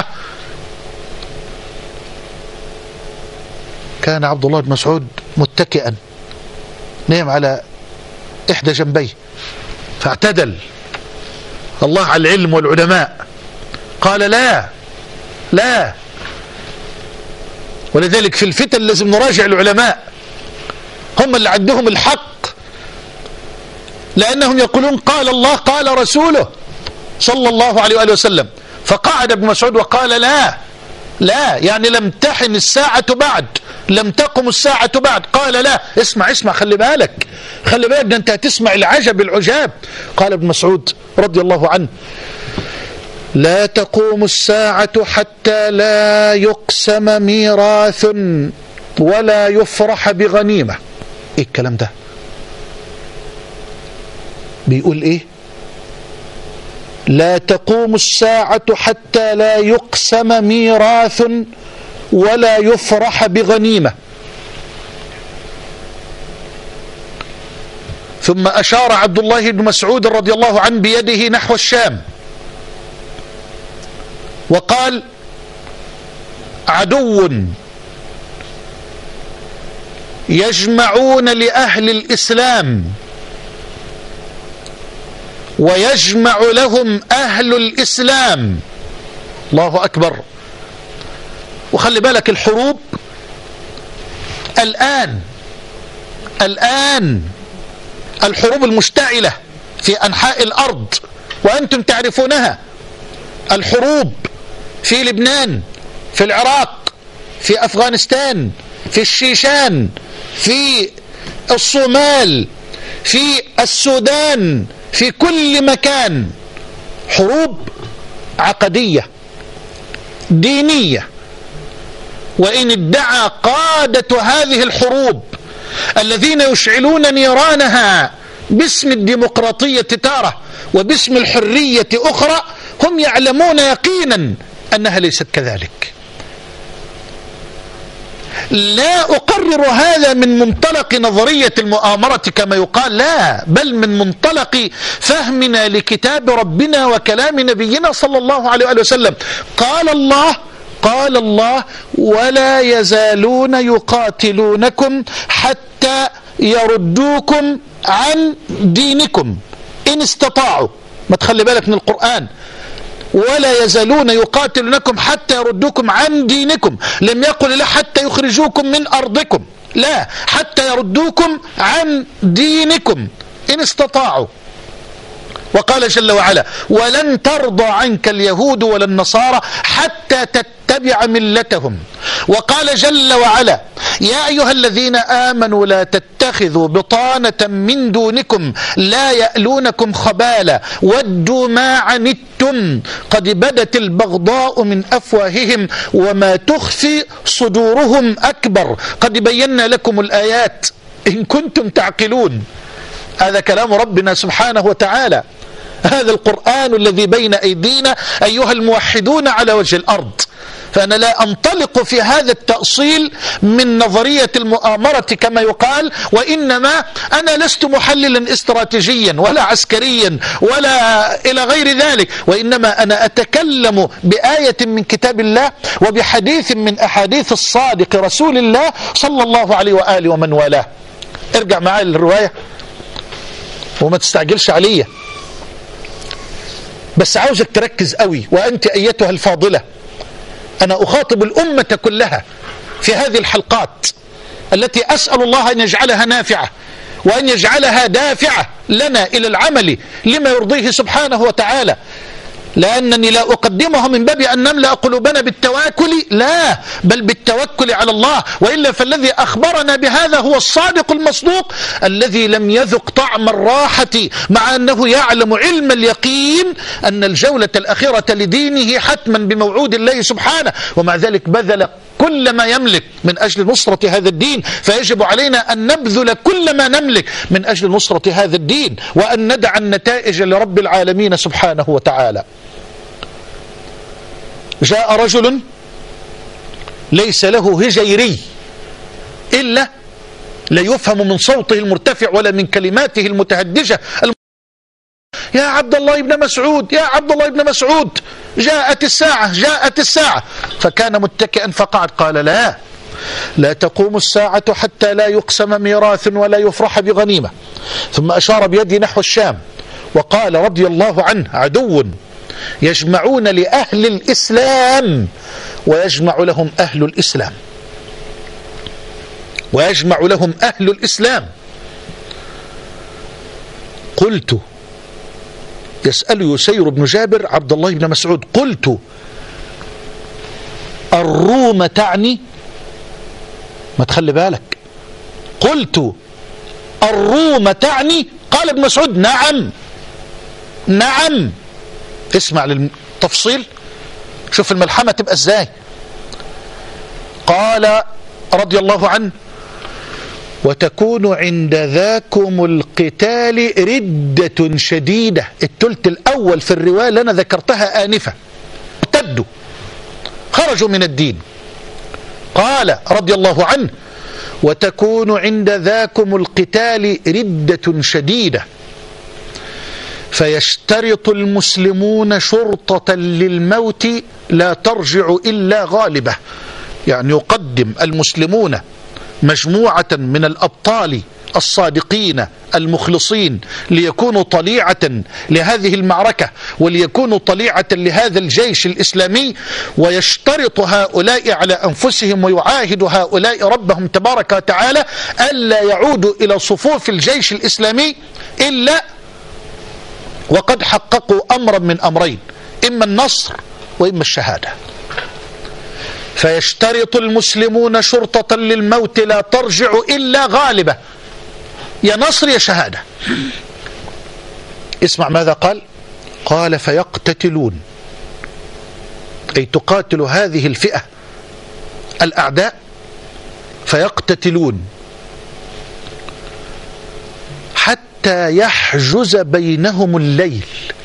كان عبد الله بن مسعود متكئا، نام على إحدى جنبيه فاعتدل. الله على العلم والعلماء، قال: لا لا. ولذلك في الفتن لازم نراجع العلماء، هم اللي عندهم الحق، لأنهم يقولون قال الله قال رسوله صلى الله عليه وآله وسلم. فقعد ابن مسعود وقال: لا لا، يعني لم تحن الساعة بعد، لم تقم الساعة بعد. قال: لا، اسمع اسمع، خلي بالك خلي بالك، ده انت هتسمع العجب العجاب. قال ابن مسعود رضي الله عنه: لا تقوم الساعة حتى لا يقسم ميراث ولا يفرح بغنيمة. ايه الكلام ده؟ بيقول ايه؟ لا تقوم الساعة حتى لا يقسم ميراث ولا يفرح بغنيمة. ثم أشار عبد الله بن مسعود رضي الله عنه بيده نحو الشام وقال: عدو يجمعون لأهل الإسلام ويجمع لهم أهل الإسلام. الله أكبر. وخلي بالك، الحروب الآن الآن الحروب المشتعلة في أنحاء الأرض وأنتم تعرفونها، الحروب في لبنان، في العراق، في أفغانستان، في الشيشان، في الصومال، في السودان، في كل مكان حروب عقدية دينية. وإن ادعى قادة هذه الحروب الذين يشعلون نيرانها باسم الديمقراطية تارة وباسم الحرية أخرى، هم يعلمون يقينا أنها ليست كذلك. لا أقرر هذا من منطلق نظرية المؤامرة كما يقال، لا، بل من منطلق فهمنا لكتاب ربنا وكلام نبينا صلى الله عليه وسلم. قال الله قال الله: ولا يزالون يقاتلونكم حتى يردوكم عن دينكم إن استطاعوا. ما تخلي بالك من القرآن، ولا يزالون يقاتلونكم حتى يردوكم عن دينكم. لم يقل لا حتى يخرجوكم من أرضكم، لا، حتى يردوكم عن دينكم إن استطاعوا. وقال جل وعلا: ولن ترضى عنك اليهود ولا النصارى حتى تتبع ملتهم. وقال جل وعلا: يا أيها الذين آمنوا لا تتخذوا بطانة من دونكم لا يألونكم خبالا ودوا ما عنتم قد بدت البغضاء من أفواههم وما تخفي صدورهم أكبر قد بينا لكم الآيات إن كنتم تعقلون. هذا كلام ربنا سبحانه وتعالى، هذا القرآن الذي بين أيدينا أيها الموحدون على وجه الأرض. فأنا لا أنطلق في هذا التأصيل من نظرية المؤامرة كما يقال، وإنما أنا لست محللا استراتيجيا ولا عسكريا ولا إلى غير ذلك، وإنما أنا أتكلم بآية من كتاب الله وبحديث من أحاديث الصادق رسول الله صلى الله عليه وآله ومن والاه. ارجع معايا للرواية وما تستعجلش عليا، بس عاوزك تركز قوي. وأنت أيتها الفاضلة، أنا أخاطب الأمة كلها في هذه الحلقات التي أسأل الله أن يجعلها نافعة وأن يجعلها دافعة لنا إلى العمل لما يرضيه سبحانه وتعالى، لأنني لا أقدمها من باب أن نملأ قلوبنا بالتواكل، لا، بل بالتوكل على الله. وإلا فالذي أخبرنا بهذا هو الصادق المصدوق الذي لم يذق طعم الراحة، مع أنه يعلم علم اليقين أن الجولة الأخيرة لدينه حتما بموعود الله سبحانه، ومع ذلك بذل كل ما يملك من أجل نصرة هذا الدين. فيجب علينا أن نبذل كل ما نملك من أجل نصرة هذا الدين، وأن ندع النتائج لرب العالمين سبحانه وتعالى. جاء رجل ليس له هجيري إلا لا يفهم من صوته المرتفع ولا من كلماته المتهدجة. يا عبد الله بن مسعود، يا عبد الله بن مسعود، جاءت الساعة، جاءت الساعة. فكان متكئا فقعد. قال: لا لا تقوم الساعة حتى لا يقسم ميراث ولا يفرح بغنيمة. ثم أشار بيده نحو الشام وقال رضي الله عنه: عدو يجمعون لأهل الإسلام ويجمع لهم أهل الإسلام، ويجمع لهم أهل الإسلام. قلت، يسأل يسير بن جابر عبد الله بن مسعود: قلت الروم تعني؟ ما تخلي بالك، قلت الروم تعني؟ قال ابن مسعود: نعم نعم. اسمع للتفصيل، شوف الملحمة تبقى ازاي. قال رضي الله عنه: وتكون عند ذاكم القتال ردة شديدة. الثلث الأول في الرواية اللي أنا ذكرتها آنفة، ارتدوا، خرجوا من الدين. قال رضي الله عنه: وتكون عند ذاكم القتال ردة شديدة فيشترط المسلمون شرطة للموت لا ترجع إلا غالبة. يعني يقدم المسلمون مجموعة من الأبطال الصادقين المخلصين ليكونوا طليعة لهذه المعركة وليكونوا طليعة لهذا الجيش الإسلامي، ويشترط هؤلاء على أنفسهم ويعاهد هؤلاء ربهم تبارك وتعالى ألا يعودوا إلى صفوف الجيش الإسلامي إلا وقد حققوا أمرا من أمرين: إما النصر وإما الشهادة. فيشترط المسلمون شرطة للموت لا ترجع إلا غالبة، يا نصر يا شهادة. اسمع ماذا قال. قال: فيقتتلون، أي تقاتل هذه الفئة الأعداء، فيقتتلون حتى يحجز بينهم الليل،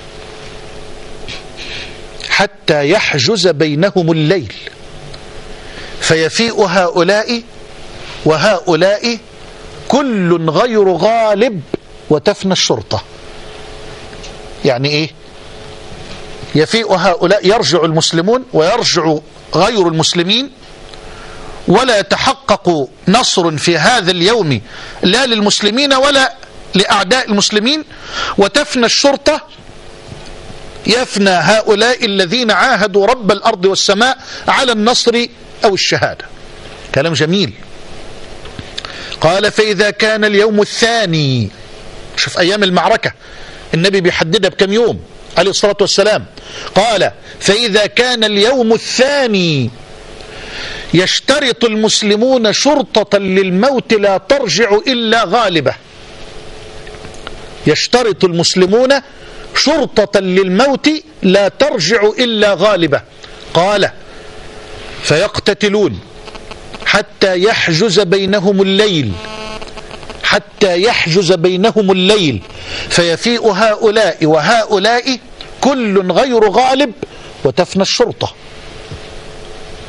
حتى يحجز بينهم الليل، فيفيء هؤلاء وهؤلاء كل غير غالب وتفنى الشرطة. يعني ايه؟ يفيء هؤلاء، يرجع المسلمون ويرجع غير المسلمين، ولا يتحقق نصر في هذا اليوم لا للمسلمين ولا لأعداء المسلمين، وتفنى الشرطة، يفنى هؤلاء الذين عاهدوا رب الأرض والسماء على النصر أو الشهادة. كلام جميل. قال: فإذا كان اليوم الثاني، شوف أيام المعركة النبي بيحددها بكم يوم عليه الصلاة والسلام. قال: فإذا كان اليوم الثاني يشترط المسلمون شرطة للموت لا ترجع إلا غالبة. يشترط المسلمون شرطة للموت لا ترجع إلا غالبة. قال: فيقتتلون حتى يحجز بينهم الليل، حتى يحجز بينهم الليل، فيفيء هؤلاء وهؤلاء كل غير غالب وتفنى الشرطة.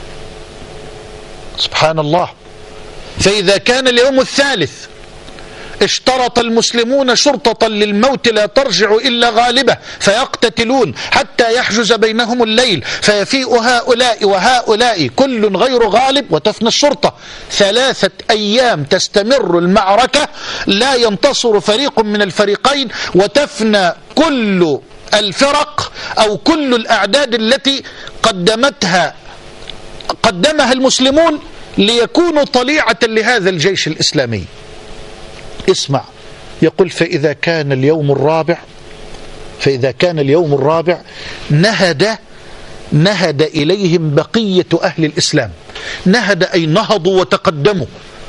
سبحان الله. فإذا كان اليوم الثالث اشترط المسلمون شرطة للموت لا ترجع إلا غالبة فيقتتلون حتى يحجز بينهم الليل فيفيء هؤلاء وهؤلاء كل غير غالب وتفنى الشرطة. ثلاثة أيام تستمر المعركة لا ينتصر فريق من الفريقين وتفنى كل الفرق أو كل الأعداد التي قدمتها قدمها المسلمون ليكونوا طليعة لهذا الجيش الإسلامي. اسمع، يقول فإذا كان اليوم الرابع فإذا كان اليوم الرابع نهد نهد إليهم بقية أهل الإسلام. نهد أي نهضوا وتقدموا.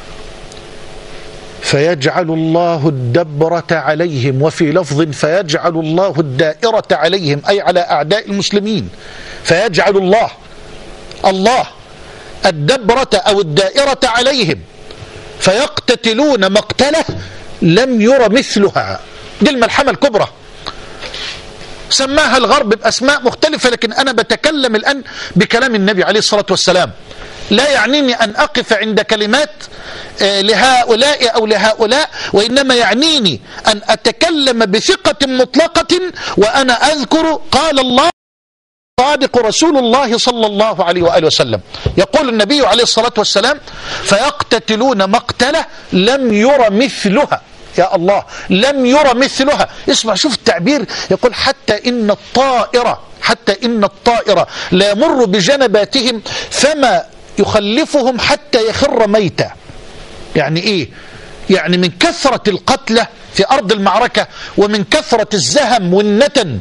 فيجعل الله الدبرة عليهم، وفي لفظ فيجعل الله الدائرة عليهم أي على أعداء المسلمين. فيجعل الله الله الدبرة أو الدائرة عليهم فيقتتلون مقتله لم ير مثلها. دي الملحمة الكبرى، سماها الغرب بأسماء مختلفة، لكن أنا بتكلم الآن بكلام النبي عليه الصلاة والسلام. لا يعنيني أن أقف عند كلمات لهؤلاء أو لهؤلاء، وإنما يعنيني أن أتكلم بثقة مطلقة وأنا أذكر قال الله صادق رسول الله صلى الله عليه وآله وسلم. يقول النبي عليه الصلاة والسلام فيقتتلون مقتله لم ير مثلها. يا الله، لم ير مثلها. اسمع، شوف التعبير، يقول حتى إن الطائرة حتى إن الطائرة لا يمر بجنباتهم فما يخلفهم حتى يخر ميتا. يعني إيه؟ يعني من كثرة القتلى في أرض المعركة ومن كثرة الزهم والنتن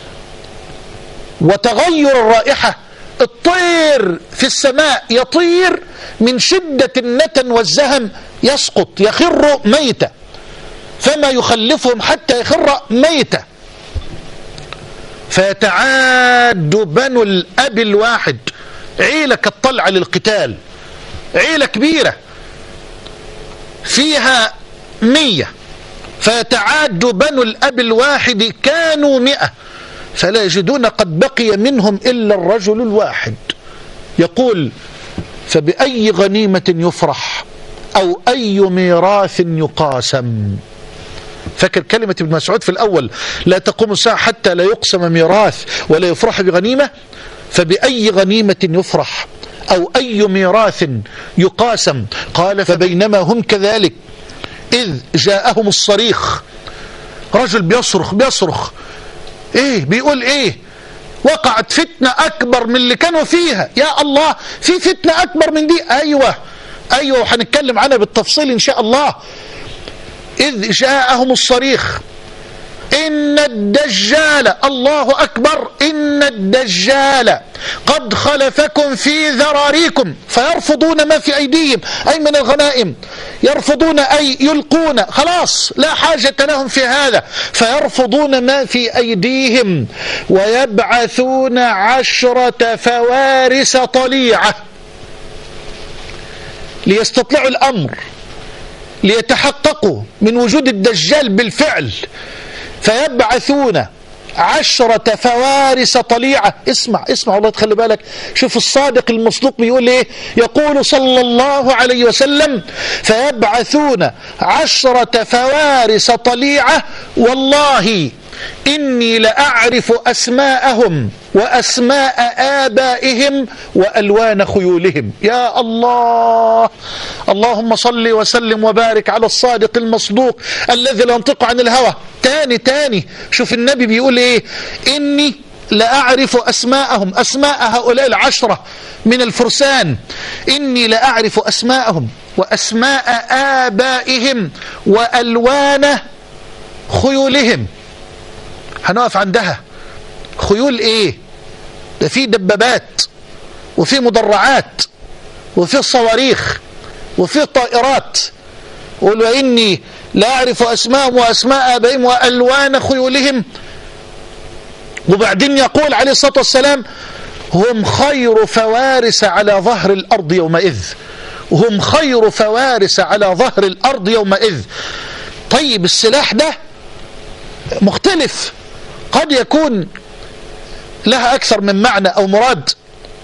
وتغير الرائحة، الطير في السماء يطير من شدة النتن والزهم يسقط يخر ميتا، فما يخلفهم حتى يخر ميتا. فيتعاد بنو الأب الواحد، عيلة كالطلعة للقتال، عيلة كبيرة فيها مية، فيتعاد بنو الأب الواحد كانوا مئة فلا يجدون قد بقي منهم إلا الرجل الواحد. يقول فبأي غنيمة يفرح أو أي ميراث يقاسم. فاكر كلمة ابن مسعود في الأول لا تقوم الساعة حتى لا يقسم ميراث ولا يفرح بغنيمة. فبأي غنيمة يفرح أو أي ميراث يقاسم. قال فبينما هم كذلك إذ جاءهم الصريخ. رجل بيصرخ بيصرخ ايه بيقول ايه؟ وقعت فتنة اكبر من اللي كانوا فيها. يا الله، في فتنة اكبر من دي؟ ايوه ايوه، وهنتكلم عنها بالتفصيل ان شاء الله. اذ جاءهم الصريخ ان الدجال، الله اكبر، ان الدجال قد خلفكم في ذراريكم فيرفضون ما في ايديهم اي من الغنائم. يرفضون اي يلقون، خلاص لا حاجة لهم في هذا، فيرفضون ما في ايديهم ويبعثون عشرة فوارس طليعة ليستطلعوا الامر، ليتحققوا من وجود الدجال بالفعل. فيبعثون عشرة فوارس طليعة. اسمع اسمع والله تخلي بالك، شوف الصادق المصدوق بيقول ايه. يقول صلى الله عليه وسلم فيبعثون عشرة فوارس طليعة والله إني لأعرف أسماءهم وأسماء آبائهم وألوان خيولهم. يا الله، اللهم صل وسلم وبارك على الصادق المصدوق الذي لا ينطق عن الهوى. تاني تاني شوف النبي بيقول ايه. إني لأعرف أسماءهم، أسماء هؤلاء العشرة من الفرسان. إني لأعرف أسماءهم وأسماء آبائهم وألوان خيولهم. هنقف عندها. خيول ايه؟ ده في دبابات وفي مدرعات وفي صواريخ وفي طائرات. قل وإني لا أعرف أسماءهم وأسماء آبائهم وألوان خيولهم. وبعدين يقول عليه الصلاة والسلام هم خير فوارس على ظهر الأرض يومئذ. هم خير فوارس على ظهر الأرض يومئذ. طيب السلاح ده مختلف، قد يكون لها أكثر من معنى أو مراد.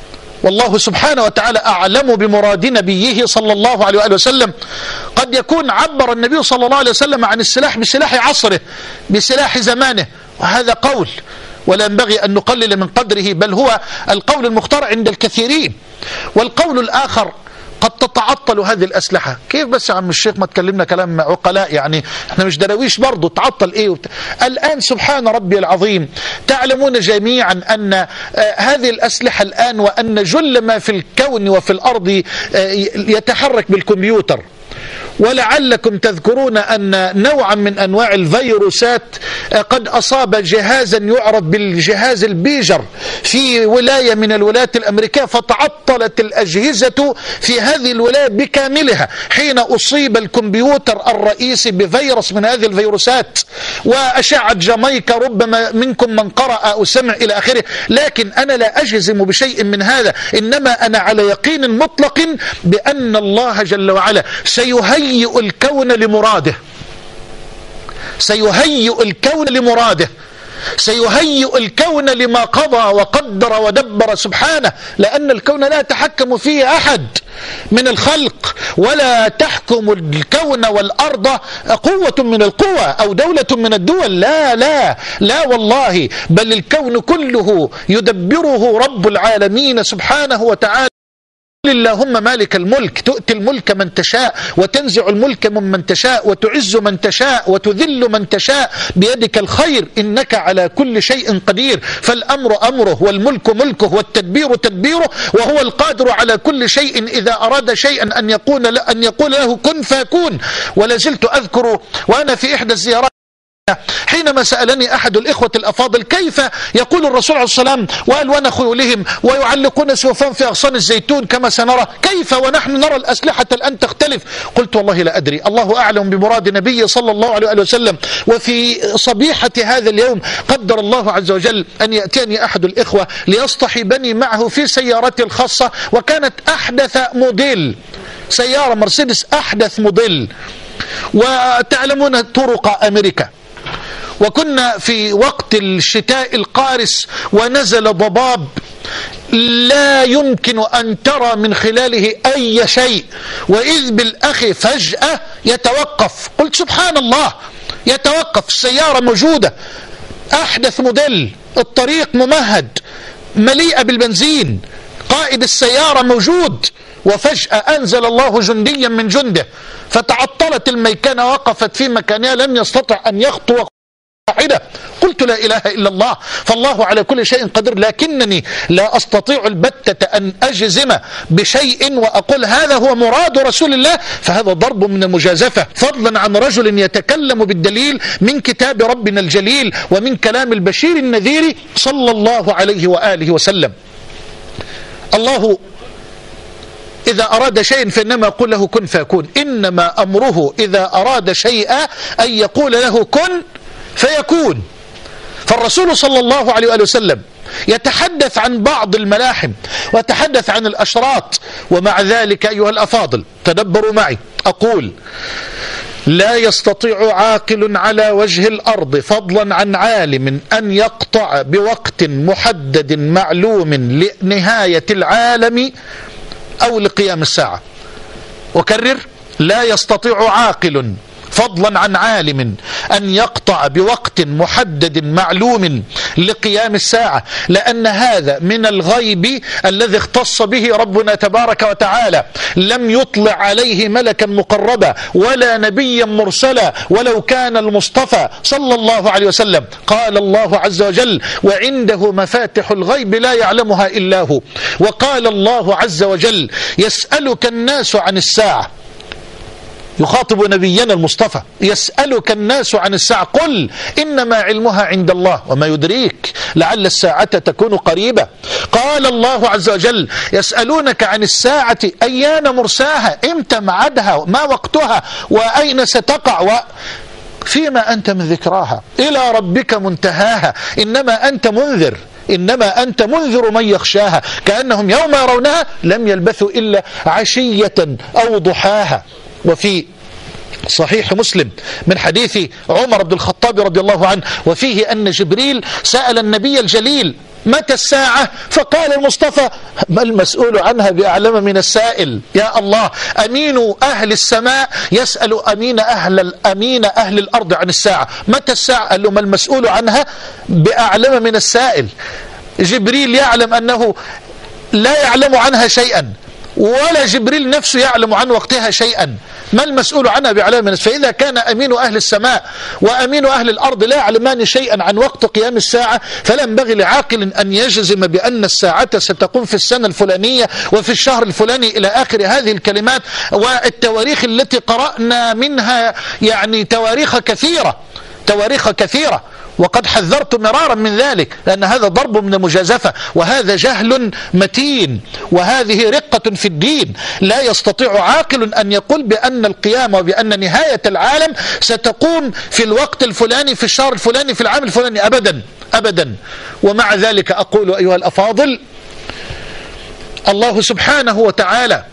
والله سبحانه وتعالى أعلم بمراد نبيه صلى الله عليه وآله وسلم. قد يكون عبر النبي صلى الله عليه وسلم عن السلاح بسلاح عصره، بسلاح زمانه، وهذا قول ولا ينبغي أن نقلل من قدره، بل هو القول المختار عند الكثيرين. والقول الآخر قد تتعطل هذه الأسلحة. كيف بس يا عم الشيخ ما تكلمنا كلام عقلاء؟ يعني احنا مش دراويش برضو، تعطل ايه وبت... الآن سبحان ربي العظيم تعلمون جميعا أن آه هذه الأسلحة الآن، وأن جل ما في الكون وفي الأرض آه يتحرك بالكمبيوتر. ولعلكم تذكرون أن نوعا من أنواع الفيروسات قد أصاب جهازا يعرف بالجهاز البيجر في ولاية من الولايات الأمريكية، فتعطلت الأجهزة في هذه الولاية بكاملها حين أصيب الكمبيوتر الرئيسي بفيروس من هذه الفيروسات. وأشعة جامايكا ربما منكم من قرأ أو سمع إلى آخره، لكن أنا لا أجزم بشيء من هذا، إنما أنا على يقين مطلق بأن الله جل وعلا سيهيئ الكون لمراده، سيهيئ الكون لمراده، سيهيئ الكون لما قضى وقدر ودبر سبحانه، لأن الكون لا يتحكم فيه أحد من الخلق، ولا تحكم الكون والأرض قوة من القوى أو دولة من الدول، لا لا لا والله، بل الكون كله يدبره رب العالمين سبحانه وتعالى. اللهم مالك الملك، تؤتي الملك من تشاء وتنزع الملك ممن تشاء وتعز من تشاء وتذل من تشاء، بيدك الخير إنك على كل شيء قدير. فالأمر أمره والملك ملكه والتدبير تدبيره، وهو القادر على كل شيء إذا أراد شيئا أن يقول أن يقول له كن فيكون. ولازلت أذكر وأنا في إحدى الزيارات حينما سألني أحد الإخوة الأفاضل كيف يقول الرسول عليه الصلاة والسلام وألوان خيولهم ويعلقون سيوفهم في أغصان الزيتون كما سنرى، كيف ونحن نرى الأسلحة الآن تختلف؟ قلت والله لا أدري، الله أعلم بمراد نبي صلى الله عليه وسلم. وفي صبيحة هذا اليوم قدر الله عز وجل أن يأتيني أحد الإخوة ليصطحبني معه في سيارتي الخاصة، وكانت أحدث موديل، سيارة مرسيدس أحدث موديل، وتعلمون طرق أمريكا. وكنا في وقت الشتاء القارس ونزل ضباب لا يمكن أن ترى من خلاله أي شيء، وإذ بالأخ فجأة يتوقف. قلت سبحان الله، يتوقف، السيارة موجودة أحدث موديل، الطريق ممهد مليئة بالبنزين، قائد السيارة موجود، وفجأة أنزل الله جنديا من جنده فتعطلت الميكنة، وقفت في مكانها، لم يستطع أن يخطو واحدة. قلت لا إله إلا الله، فالله على كل شيء قدير، لكنني لا أستطيع البتة أن أجزم بشيء وأقول هذا هو مراد رسول الله، فهذا ضرب من المجازفة، فضلا عن رجل يتكلم بالدليل من كتاب ربنا الجليل ومن كلام البشير النذير صلى الله عليه وآله وسلم. الله إذا أراد شيء فإنما يقول له كن فيكون، إنما أمره إذا أراد شيئا أن يقول له كن فيكون. فالرسول صلى الله عليه وآله وسلم يتحدث عن بعض الملاحم ويتحدث عن الأشراط، ومع ذلك أيها الأفاضل تدبروا معي، أقول لا يستطيع عاقل على وجه الأرض فضلا عن عالم أن يقطع بوقت محدد معلوم لنهاية العالم أو لقيام الساعة. وكرر، لا يستطيع عاقل فضلا عن عالم أن يقطع بوقت محدد معلوم لقيام الساعة، لأن هذا من الغيب الذي اختص به ربنا تبارك وتعالى، لم يطلع عليه ملكا مقربا ولا نبيا مرسلا ولو كان المصطفى صلى الله عليه وسلم. قال الله عز وجل وعنده مفاتح الغيب لا يعلمها إلا هو. وقال الله عز وجل يسألك الناس عن الساعة، يخاطب نبينا المصطفى، يسألك الناس عن الساعة قل إنما علمها عند الله وما يدريك لعل الساعة تكون قريبة. قال الله عز وجل يسألونك عن الساعة أيان مرساها، إمتى معدها، ما وقتها، وأين ستقع، و فيما أنت من ذكراها، إلى ربك منتهاها، إنما أنت منذر، إنما أنت منذر من يخشاها، كأنهم يوم يرونها لم يلبثوا إلا عشية أو ضحاها. وفي صحيح مسلم من حديث عمر بن الخطاب رضي الله عنه، وفيه أن جبريل سأل النبي الجليل متى الساعة؟ فقال المصطفى ما المسؤول عنها بأعلم من السائل. يا الله، أمين أهل السماء يسأل أمين أهل الأمين أهل الأرض عن الساعة. متى الساعة؟ قال له ما المسؤول عنها بأعلم من السائل. جبريل يعلم أنه لا يعلم عنها شيئا، ولا جبريل نفسه يعلم عن وقتها شيئا، ما المسؤول عنها بعلم من. فإذا كان أمين أهل السماء وأمين أهل الأرض لا يعلمان شيئا عن وقت قيام الساعة، فلا ينبغي لعاقل أن يجزم بأن الساعة ستقوم في السنة الفلانية وفي الشهر الفلاني إلى آخر هذه الكلمات والتواريخ التي قرأنا منها، يعني تواريخ كثيرة تواريخ كثيرة وقد حذرت مرارا من ذلك، لأن هذا ضرب من المجازفة، وهذا جهل متين، وهذه رقة في الدين. لا يستطيع عاقل أن يقول بأن القيامة وبأن نهاية العالم ستقوم في الوقت الفلاني في الشهر الفلاني في العام الفلاني، أبدا أبدا. ومع ذلك أقول أيها الأفاضل، الله سبحانه وتعالى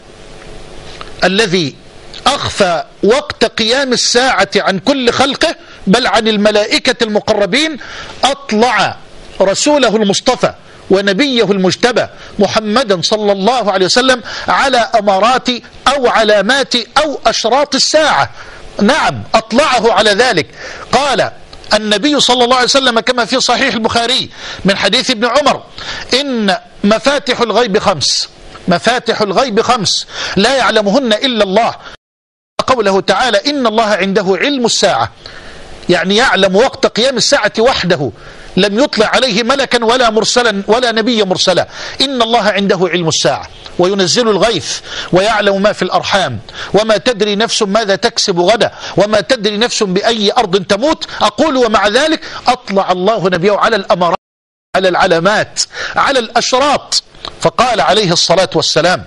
الذي أخفى وقت قيام الساعة عن كل خلقه بل عن الملائكة المقربين، أطلع رسوله المصطفى ونبيه المجتبى محمدا صلى الله عليه وسلم على أمارات أو علامات أو أشراط الساعة. نعم، أطلعه على ذلك. قال النبي صلى الله عليه وسلم كما في صحيح البخاري من حديث ابن عمر: إن مفاتح الغيب خمس، مفاتح الغيب خمس لا يعلمهن إلا الله. قوله تعالى: إن الله عنده علم الساعة، يعني يعلم وقت قيام الساعة وحده، لم يطلع عليه ملكا ولا مرسلا ولا نبي مرسلا. إن الله عنده علم الساعة وينزل الغيث ويعلم ما في الأرحام وما تدري نفس ماذا تكسب غدا وما تدري نفس بأي أرض تموت. أقول ومع ذلك أطلع الله نبيه على الأمارات، على العلامات، على الأشراط. فقال عليه الصلاة والسلام،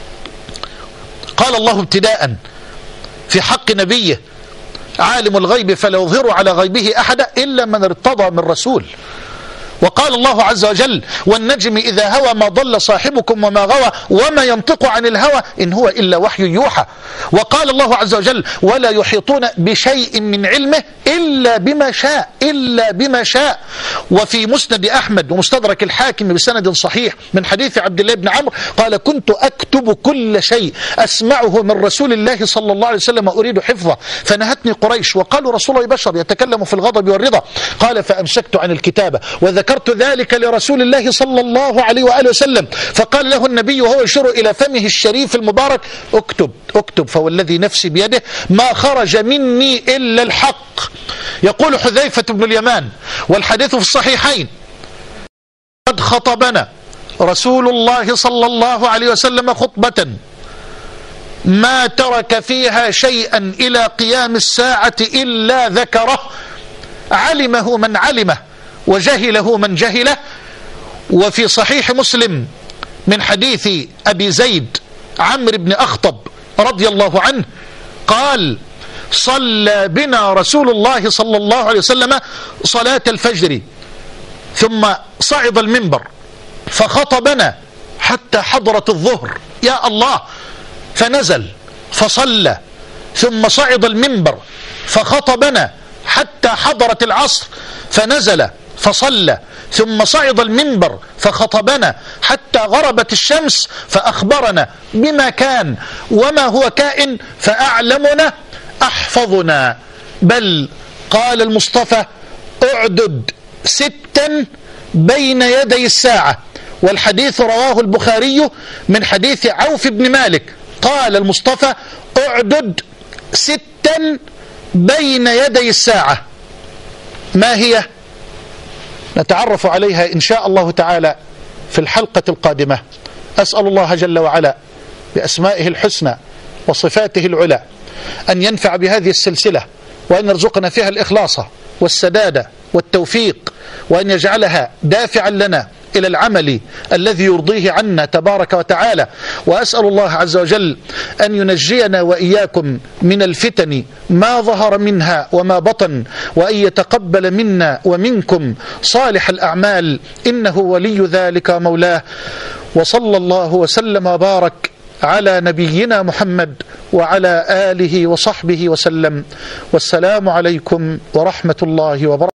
قال الله ابتداء في حق نبيه: عالم الغيب فلا يظهر على غيبه أحدا إلا من ارتضى من رسول. وقال الله عز وجل: والنجم إذا هوى ما ضل صاحبكم وما غوى وما ينطق عن الهوى إن هو إلا وحي يوحى. وقال الله عز وجل: ولا يحيطون بشيء من علمه إلا بما شاء إلا بما شاء. وفي مسند أحمد ومستدرك الحاكم بسند صحيح من حديث عبد الله بن عمرو قال: كنت أكتب كل شيء أسمعه من رسول الله صلى الله عليه وسلم أريد حفظه، فنهتني قريش وقالوا: رسول الله بشر يتكلم في الغضب والرضا. قال: فأمسكت عن الكتابة وذكرت ذلك لرسول الله صلى الله عليه وآله وسلم، فقال له النبي وهو يشير إلى فمه الشريف المبارك: اكتب اكتب فوالذي نفسي بيده ما خرج مني إلا الحق. يقول حذيفة بن اليمان والحديث في الصحيحين: قد خطبنا رسول الله صلى الله عليه وسلم خطبة ما ترك فيها شيئا إلى قيام الساعة إلا ذكره، علمه من علمه وجهله من جهله. وفي صحيح مسلم من حديث أبي زيد عمرو بن أخطب رضي الله عنه قال: صلى بنا رسول الله صلى الله عليه وسلم صلاة الفجر ثم صعد المنبر فخطبنا حتى حضرت الظهر، يا الله، فنزل فصلى ثم صعد المنبر فخطبنا حتى حضرت العصر فنزل فصلى ثم صعد المنبر فخطبنا حتى غربت الشمس فأخبرنا بما كان وما هو كائن فأعلمنا أحفظنا. بل قال المصطفى: اعدد ستا بين يدي الساعة. والحديث رواه البخاري من حديث عوف بن مالك قال المصطفى: اعدد ستا بين يدي الساعة. ما هي؟ نتعرف عليها إن شاء الله تعالى في الحلقة القادمة. أسأل الله جل وعلا بأسمائه الحسنى وصفاته العلى أن ينفع بهذه السلسلة، وأن يرزقنا فيها الإخلاص والسداد والتوفيق، وأن يجعلها دافعا لنا إلى العمل الذي يرضيه عنا تبارك وتعالى. وأسأل الله عز وجل أن ينجينا وإياكم من الفتن ما ظهر منها وما بطن، وأن يتقبل منا ومنكم صالح الأعمال، إنه ولي ذلك مولاه. وصلى الله وسلم وبارك على نبينا محمد وعلى آله وصحبه وسلم. والسلام عليكم ورحمة الله وبركاته.